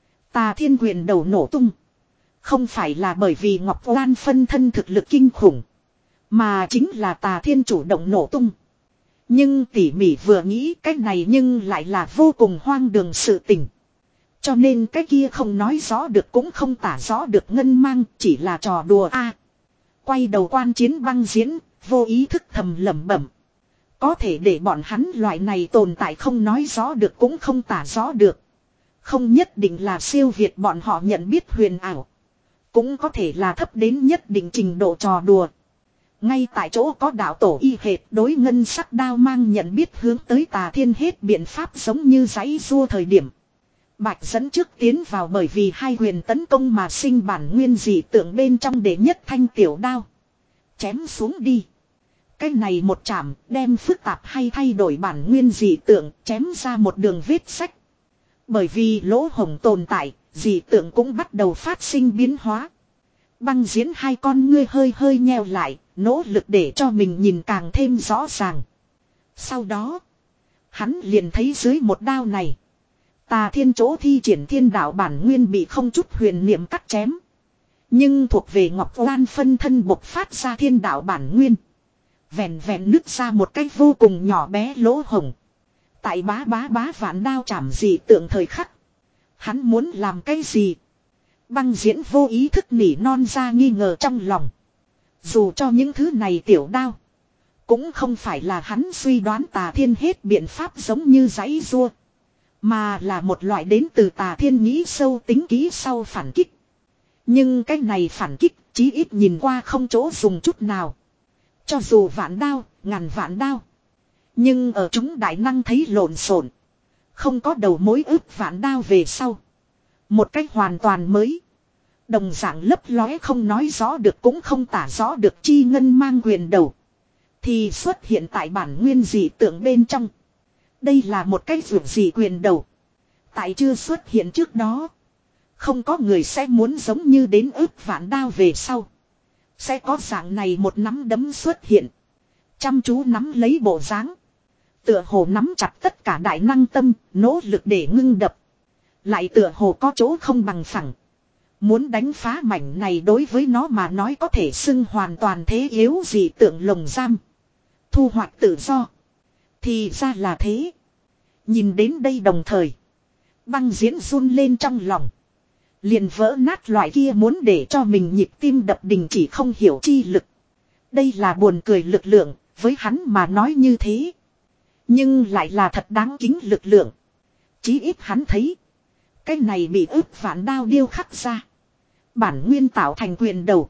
Tà Thiên quyền đầu nổ tung. Không phải là bởi vì Ngọc Lan phân thân thực lực kinh khủng. Mà chính là Tà Thiên chủ động nổ tung. Nhưng tỉ mỉ vừa nghĩ cách này nhưng lại là vô cùng hoang đường sự tình. Cho nên cái kia không nói rõ được cũng không tả rõ được ngân mang chỉ là trò đùa a. Quay đầu quan chiến băng diễn, vô ý thức thầm lẩm bẩm. Có thể để bọn hắn loại này tồn tại không nói rõ được cũng không tả rõ được. Không nhất định là siêu việt bọn họ nhận biết huyền ảo. Cũng có thể là thấp đến nhất định trình độ trò đùa. Ngay tại chỗ có đạo tổ y hệt đối ngân sắc đao mang nhận biết hướng tới Tà Thiên hết biện pháp giống như giấy rua thời điểm. Bạch dẫn trước tiến vào bởi vì hai huyền tấn công mà sinh bản nguyên dị tượng bên trong để nhất thanh tiểu đao. Chém xuống đi. Cái này một chạm đem phức tạp hay thay đổi bản nguyên dị tượng chém ra một đường vết sách. Bởi vì lỗ hổng tồn tại, dị tượng cũng bắt đầu phát sinh biến hóa. Băng diễn hai con ngươi hơi hơi nheo lại, nỗ lực để cho mình nhìn càng thêm rõ ràng. Sau đó, hắn liền thấy dưới một đao này. Tà Thiên chỗ thi triển thiên đạo bản nguyên bị không chút huyền niệm cắt chém. Nhưng thuộc về Ngọc Lan phân thân bộc phát ra thiên đạo bản nguyên. Vẹn vẹn nứt ra một cách vô cùng nhỏ bé lỗ hổng. Tại bá bá bá vạn đao chạm dị tượng thời khắc. Hắn muốn làm cái gì? Băng diễn vô ý thức nỉ non ra nghi ngờ trong lòng. Dù cho những thứ này tiểu đao. Cũng không phải là hắn suy đoán Tà Thiên hết biện pháp giống như giấy rua. Mà là một loại đến từ Tà Thiên nghĩ sâu tính kỹ sau phản kích. Nhưng cái này phản kích chí ít nhìn qua không chỗ dùng chút nào. Cho dù vạn đao, ngàn vạn đao. Nhưng ở chúng đại năng thấy lộn xộn. Không có đầu mối ức vạn đao về sau. Một cách hoàn toàn mới. Đồng dạng lấp lóe không nói rõ được cũng không tả rõ được chi ngân mang quyền đầu. Thì xuất hiện tại bản nguyên dị tượng bên trong. Đây là một cái vượt dị quyền đầu. Tại chưa xuất hiện trước đó. Không có người sẽ muốn giống như đến ức vạn đao về sau. Sẽ có dạng này một nắm đấm xuất hiện. Chăm chú nắm lấy bộ dáng. Tựa hồ nắm chặt tất cả đại năng tâm, nỗ lực để ngưng đập. Lại tựa hồ có chỗ không bằng phẳng. Muốn đánh phá mảnh này đối với nó mà nói có thể xưng hoàn toàn thế yếu dị tượng lồng giam. Thu hoạch tự do. Thì ra là thế. Nhìn đến đây đồng thời. Băng diễn run lên trong lòng. Liền vỡ nát loại kia muốn để cho mình nhịp tim đập đình chỉ không hiểu chi lực. Đây là buồn cười lực lượng, với hắn mà nói như thế. Nhưng lại là thật đáng kính lực lượng. Chí ít hắn thấy. Cái này bị ức vạn đao điêu khắc ra. Bản nguyên tạo thành quyền đầu.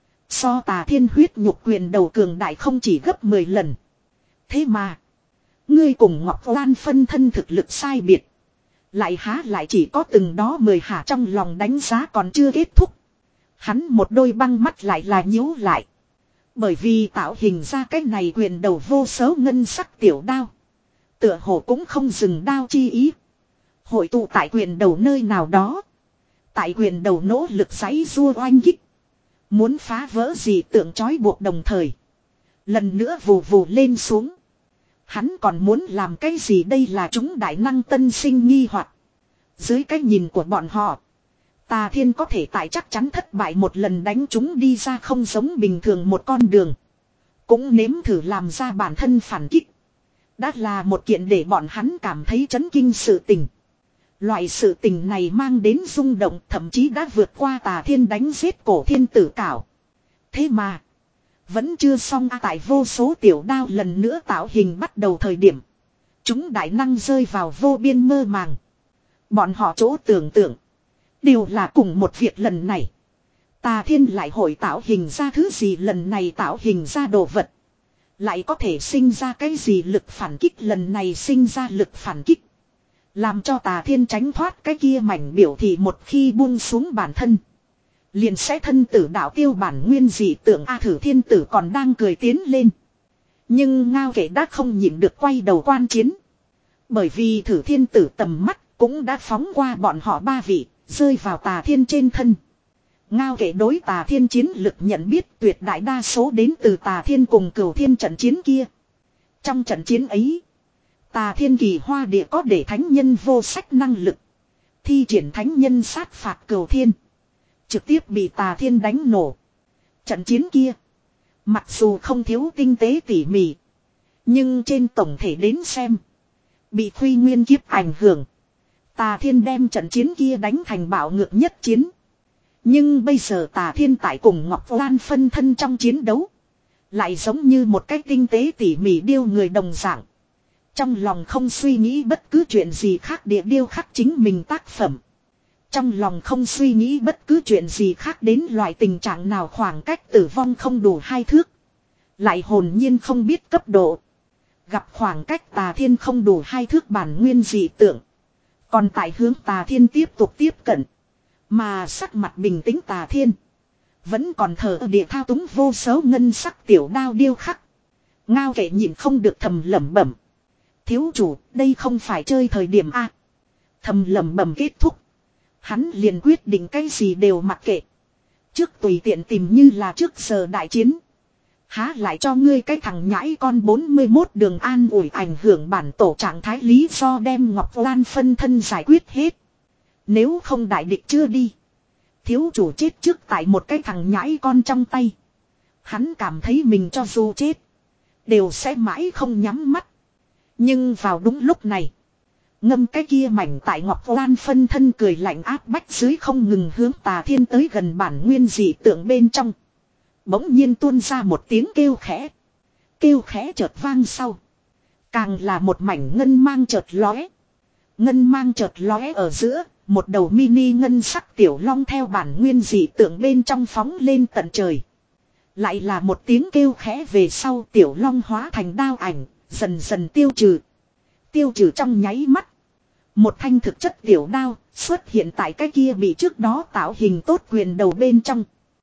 So tà thiên huyết nhục quyền đầu cường đại không chỉ gấp mười lần. Thế mà. Ngươi cùng Ngọc Lan phân thân thực lực sai biệt. Lại há lại chỉ có từng đó mười hạ trong lòng đánh giá còn chưa kết thúc. Hắn một đôi băng mắt lại là nhíu lại. Bởi vì tạo hình ra cái này quyền đầu vô số ngân sắc tiểu đao. Tựa hồ cũng không dừng đao chi ý. Hội tụ tại quyền đầu nơi nào đó. Tại quyền đầu nỗ lực giãy giụa oanh kích. Muốn phá vỡ gì tượng trói buộc đồng thời. Lần nữa vù vù lên xuống. Hắn còn muốn làm cái gì đây là chúng đại năng tân sinh nghi hoặc. Dưới cái nhìn của bọn họ. Tà Thiên có thể tại chắc chắn thất bại một lần đánh chúng đi ra không giống bình thường một con đường. Cũng nếm thử làm ra bản thân phản kích. Đã là một kiện để bọn hắn cảm thấy chấn kinh sự tình. Loại sự tình này mang đến rung động thậm chí đã vượt qua Tà Thiên đánh giết cổ thiên tử cảo. Thế mà. Vẫn chưa xong tại vô số tiểu đao lần nữa tạo hình bắt đầu thời điểm. Chúng đại năng rơi vào vô biên mơ màng. Bọn họ chỗ tưởng tượng. Đều là cùng một việc lần này. Tà Thiên lại hội tạo hình ra thứ gì lần này tạo hình ra đồ vật. Lại có thể sinh ra cái gì lực phản kích lần này sinh ra lực phản kích. Làm cho Tà Thiên tránh thoát cái kia mảnh biểu thị một khi buông xuống bản thân. Liền sẽ thân tử đạo tiêu bản nguyên dị tượng A Thử Thiên Tử còn đang cười tiến lên. Nhưng Ngao Kệ đã không nhịn được quay đầu quan chiến. Bởi vì Thử Thiên Tử tầm mắt cũng đã phóng qua bọn họ ba vị, rơi vào Tà Thiên trên thân. Ngao Kệ đối Tà Thiên chiến lực nhận biết tuyệt đại đa số đến từ Tà Thiên cùng Cửu Thiên trận chiến kia. Trong trận chiến ấy, Tà Thiên kỳ hoa địa có để thánh nhân vô sách năng lực. Thi triển thánh nhân sát phạt Cửu Thiên. Trực tiếp bị Tà Thiên đánh nổ. Trận chiến kia. Mặc dù không thiếu tinh tế tỉ mỉ. Nhưng trên tổng thể đến xem. Bị Khuy Nguyên kiếp ảnh hưởng. Tà Thiên đem trận chiến kia đánh thành bạo ngược nhất chiến. Nhưng bây giờ Tà Thiên tại cùng Ngọc Lan phân thân trong chiến đấu. Lại giống như một cái tinh tế tỉ mỉ điêu người đồng dạng. Trong lòng không suy nghĩ bất cứ chuyện gì khác địa điêu khắc chính mình tác phẩm. Trong lòng không suy nghĩ bất cứ chuyện gì khác đến loại tình trạng nào khoảng cách tử vong không đủ hai thước. Lại hồn nhiên không biết cấp độ. Gặp khoảng cách Tà Thiên không đủ hai thước bản nguyên dị tượng. Còn tại hướng Tà Thiên tiếp tục tiếp cận. Mà sắc mặt bình tĩnh Tà Thiên. Vẫn còn thờ địa thao túng vô số ngân sắc tiểu đao điêu khắc. Ngao Kệ nhìn không được thầm lẩm bẩm. Thiếu chủ, đây không phải chơi thời điểm A. Thầm lẩm bẩm kết thúc. Hắn liền quyết định cái gì đều mặc kệ. Trước tùy tiện tìm như là trước giờ đại chiến. Há lại cho ngươi cái thằng nhãi con bốn mươi mốt đường an ủi ảnh hưởng bản tổ trạng thái lý do đem Ngọc Lan phân thân giải quyết hết. Nếu không đại địch chưa đi. Thiếu chủ chết trước tại một cái thằng nhãi con trong tay. Hắn cảm thấy mình cho dù chết. Đều sẽ mãi không nhắm mắt. Nhưng vào đúng lúc này. Ngâm cái kia mảnh tại Ngọc Lan phân thân cười lạnh áp bách dưới không ngừng hướng Tà Thiên tới gần bản nguyên dị tượng bên trong. Bỗng nhiên tuôn ra một tiếng kêu khẽ. Kêu khẽ chợt vang sau. Càng là một mảnh ngân mang chợt lóe. Ngân mang chợt lóe ở giữa, một đầu mini ngân sắc tiểu long theo bản nguyên dị tượng bên trong phóng lên tận trời. Lại là một tiếng kêu khẽ về sau tiểu long hóa thành đao ảnh, dần dần tiêu trừ. Tiêu trừ trong nháy mắt. Một thanh thực chất tiểu đao xuất hiện tại cái kia bị trước đó tạo hình tốt quyền đầu bên trong.